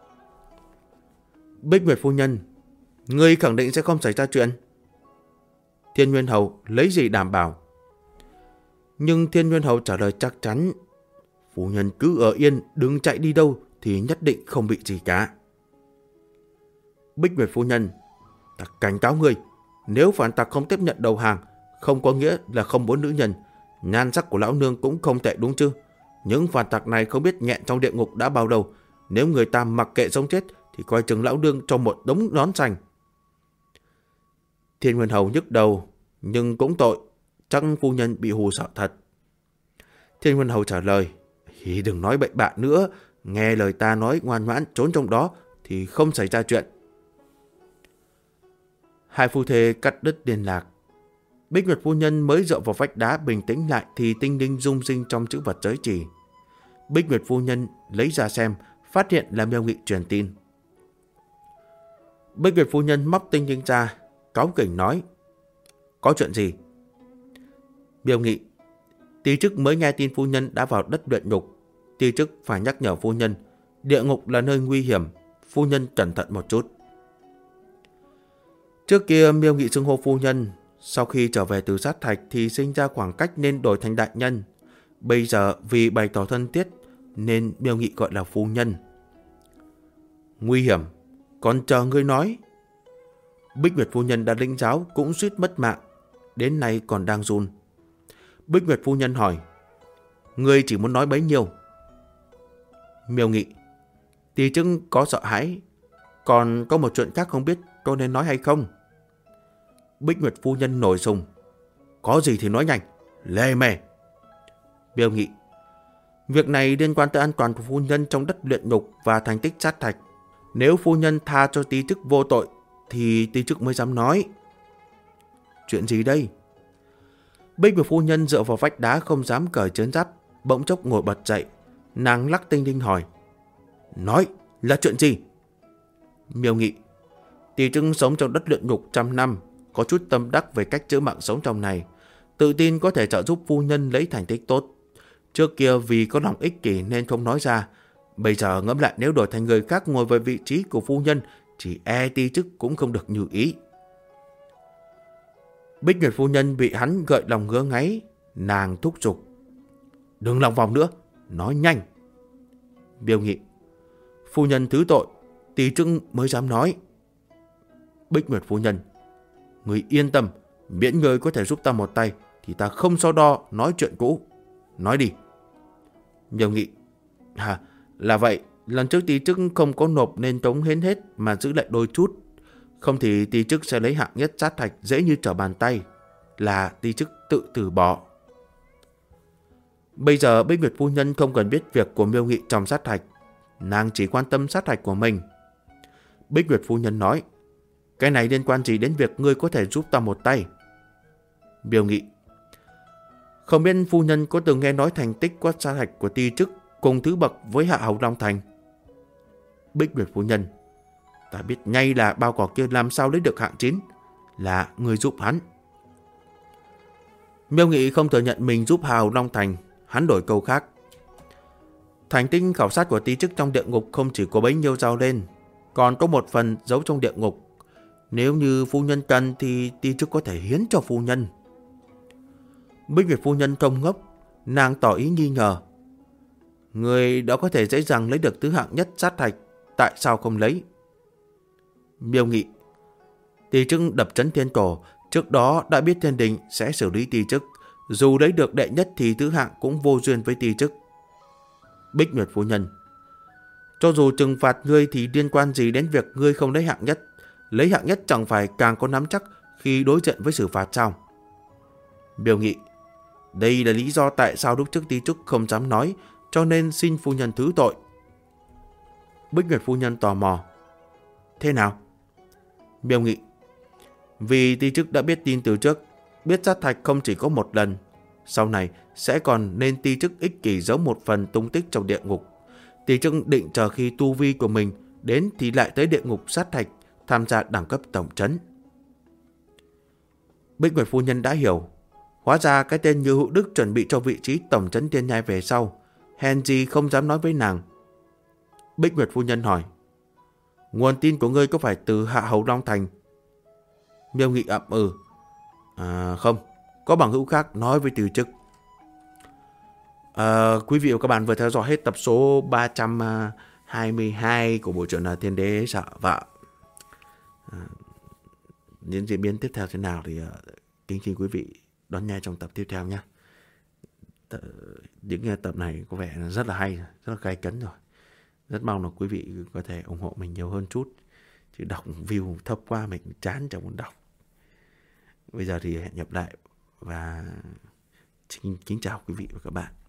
Bích Nguyệt phu nhân, ngươi khẳng định sẽ không xảy ra chuyện. Thiên Nguyên Hầu lấy gì đảm bảo? Nhưng Thiên Nguyên Hầu trả lời chắc chắn. Phu nhân cứ ở yên, đừng chạy đi đâu thì nhất định không bị gì cả. Bích Nguyệt phu nhân, ta cảnh cáo ngươi, nếu phản tặc không tiếp nhận đầu hàng, không có nghĩa là không muốn nữ nhân. Nhan sắc của lão nương cũng không tệ đúng chứ? Những phản tặc này không biết nghẹn trong địa ngục đã bao lâu. Nếu người ta mặc kệ sống chết thì coi chừng lão nương cho một đống nón xanh. Thiên Nguyên Hầu nhức đầu, nhưng cũng tội, chắc phu nhân bị hù sợ thật. Thiên Nguyên Hầu trả lời, thì đừng nói bậy bạ nữa, nghe lời ta nói ngoan ngoãn trốn trong đó thì không xảy ra chuyện. Hai phu thê cắt đứt liên lạc. Bích Nguyệt phu nhân mới dựa vào vách đá bình tĩnh lại thì tinh linh rung rinh trong chữ vật giới chỉ. Bích Nguyệt phu nhân lấy ra xem, phát hiện là Miêu Nghị truyền tin. Bích Nguyệt phu nhân móc tinh linh ra, cáu kỉnh nói, có chuyện gì? Miêu Nghị, Ti chức mới nghe tin phu nhân đã vào đất luyện ngục. Ti chức phải nhắc nhở phu nhân, địa ngục là nơi nguy hiểm, phu nhân cẩn thận một chút. Trước kia Miêu Nghị xưng hô phu nhân, sau khi trở về từ sát thạch thì sinh ra khoảng cách nên đổi thành đại nhân. Bây giờ vì bày tỏ thân thiết nên Miêu Nghị gọi là phu nhân. Nguy hiểm, còn chờ ngươi nói. Bích Nguyệt phu nhân đã lĩnh giáo cũng suýt mất mạng, đến nay còn đang run. Bích Nguyệt phu nhân hỏi, ngươi chỉ muốn nói bấy nhiêu? Miêu Nghị, Ti chức có sợ hãi, còn có một chuyện khác không biết có nên nói hay không? Bích Nguyệt phu nhân nổi sùng, có gì thì nói nhanh, lề mề. Miêu Nghị, việc này liên quan tới an toàn của phu nhân trong đất luyện ngục và thành tích sát thạch. Nếu phu nhân tha cho Ti chức vô tội thì Ti chức mới dám nói. Chuyện gì đây? Bích Nguyệt phu nhân dựa vào vách đá không dám cởi trấn giáp, bỗng chốc ngồi bật dậy. Nàng lắc tinh linh hỏi, nói là chuyện gì? Miêu Nghị, Ti chức sống trong đất luyện ngục 100 năm, có chút tâm đắc về cách giữ mạng sống trong này, tự tin có thể trợ giúp phu nhân lấy thành tích tốt. Trước kia vì có lòng ích kỷ nên không nói ra. Bây giờ ngẫm lại, nếu đổi thành người khác ngồi về vị trí của phu nhân, chỉ e Ti chức cũng không được như ý. Bích Nguyệt phu nhân bị hắn gợi lòng ngứa ngáy, nàng thúc giục, đừng lòng vòng nữa, nói nhanh, Miêu Nghị: Phu nhân thứ tội, tí chức mới dám nói. Bích Nguyệt phu nhân: Người yên tâm, miễn người có thể giúp ta một tay thì ta không so đo nói chuyện cũ. Nói đi. Miêu Nghị: Là vậy, lần trước tí chức không có nộp nên tống hến hết mà giữ lại đôi chút. Không thì tí chức sẽ lấy hạng nhất sát thạch dễ như trở bàn tay. Là tí chức tự từ bỏ. Bây giờ Bích Nguyệt phu nhân không cần biết việc của Miêu Nghị trong sát thạch. Nàng chỉ quan tâm sát thạch của mình. Bích Nguyệt phu nhân nói: Cái này liên quan gì đến việc ngươi có thể giúp ta một tay? Miêu Nghị: Không biết phu nhân có từng nghe nói thành tích quát sát thạch của ti chức cùng thứ bậc với Hạ Hầu Long Thành? Bích Nguyệt phu nhân: Ta biết ngay là bao cỏ kia làm sao lấy được hạng 9. Là người giúp hắn. Miêu Nghị không thừa nhận mình giúp Hạ Hầu Long Thành. Hắn đổi câu khác: Thành tích khảo sát của ti chức trong địa ngục không chỉ có bấy nhiêu giao lên, còn có một phần giấu trong địa ngục. Nếu như phu nhân cần thì ti chức có thể hiến cho phu nhân. Bích Nguyệt phu nhân không ngốc, nàng tỏ ý nghi ngờ. Người đó có thể dễ dàng lấy được thứ hạng nhất sát thạch, tại sao không lấy? Miêu Nghị: Ti chức đập trấn thiên cổ, trước đó đã biết thiên đình sẽ xử lý ti chức, dù lấy được đệ nhất thì thứ hạng cũng vô duyên với ti chức. Bích Nguyệt phu nhân: Cho dù trừng phạt ngươi thì liên quan gì đến việc ngươi không lấy hạng nhất? Lấy hạng nhất chẳng phải càng có nắm chắc khi đối diện với xử phạt sao? Miêu Nghị: Đây là lý do tại sao lúc trước ti chức không dám nói, cho nên xin phu nhân thứ tội. Bích Nguyệt phu nhân tò mò: Thế nào? Miêu Nghị: Vì ti chức đã biết tin từ trước, biết sát thạch không chỉ có một lần, sau này sẽ còn nên ti chức ích kỷ giấu một phần tung tích trong địa ngục. Ti chức định chờ khi tu vi của mình đến thì lại tới địa ngục sát thạch tham gia đẳng cấp tổng trấn. Bích Nguyệt phu nhân đã hiểu. Hóa ra cái tên Như Hữu Đức chuẩn bị cho vị trí tổng trấn Tiên Nhai về sau, hèn gì không dám nói với nàng. Bích Nguyệt phu nhân hỏi: Nguồn tin của ngươi có phải từ Hạ Hầu Long Thành? Miêu Nghị ậm ừ: Không, có bằng hữu khác nói với từ chức. Quý vị và các bạn vừa theo dõi hết tập số 322 của bộ truyện là Thiên Đế Sợ Vợ. Những diễn biến tiếp theo thế nào thì kính xin quý vị đón nghe trong tập tiếp theo nhé. Những tập này có vẻ rất là hay, rất là gay cấn rồi. Rất mong là quý vị có thể ủng hộ mình nhiều hơn chút. Chứ đọc view thấp quá mình chán chẳng muốn đọc. Bây giờ thì hẹn gặp lại và kính chào quý vị và các bạn.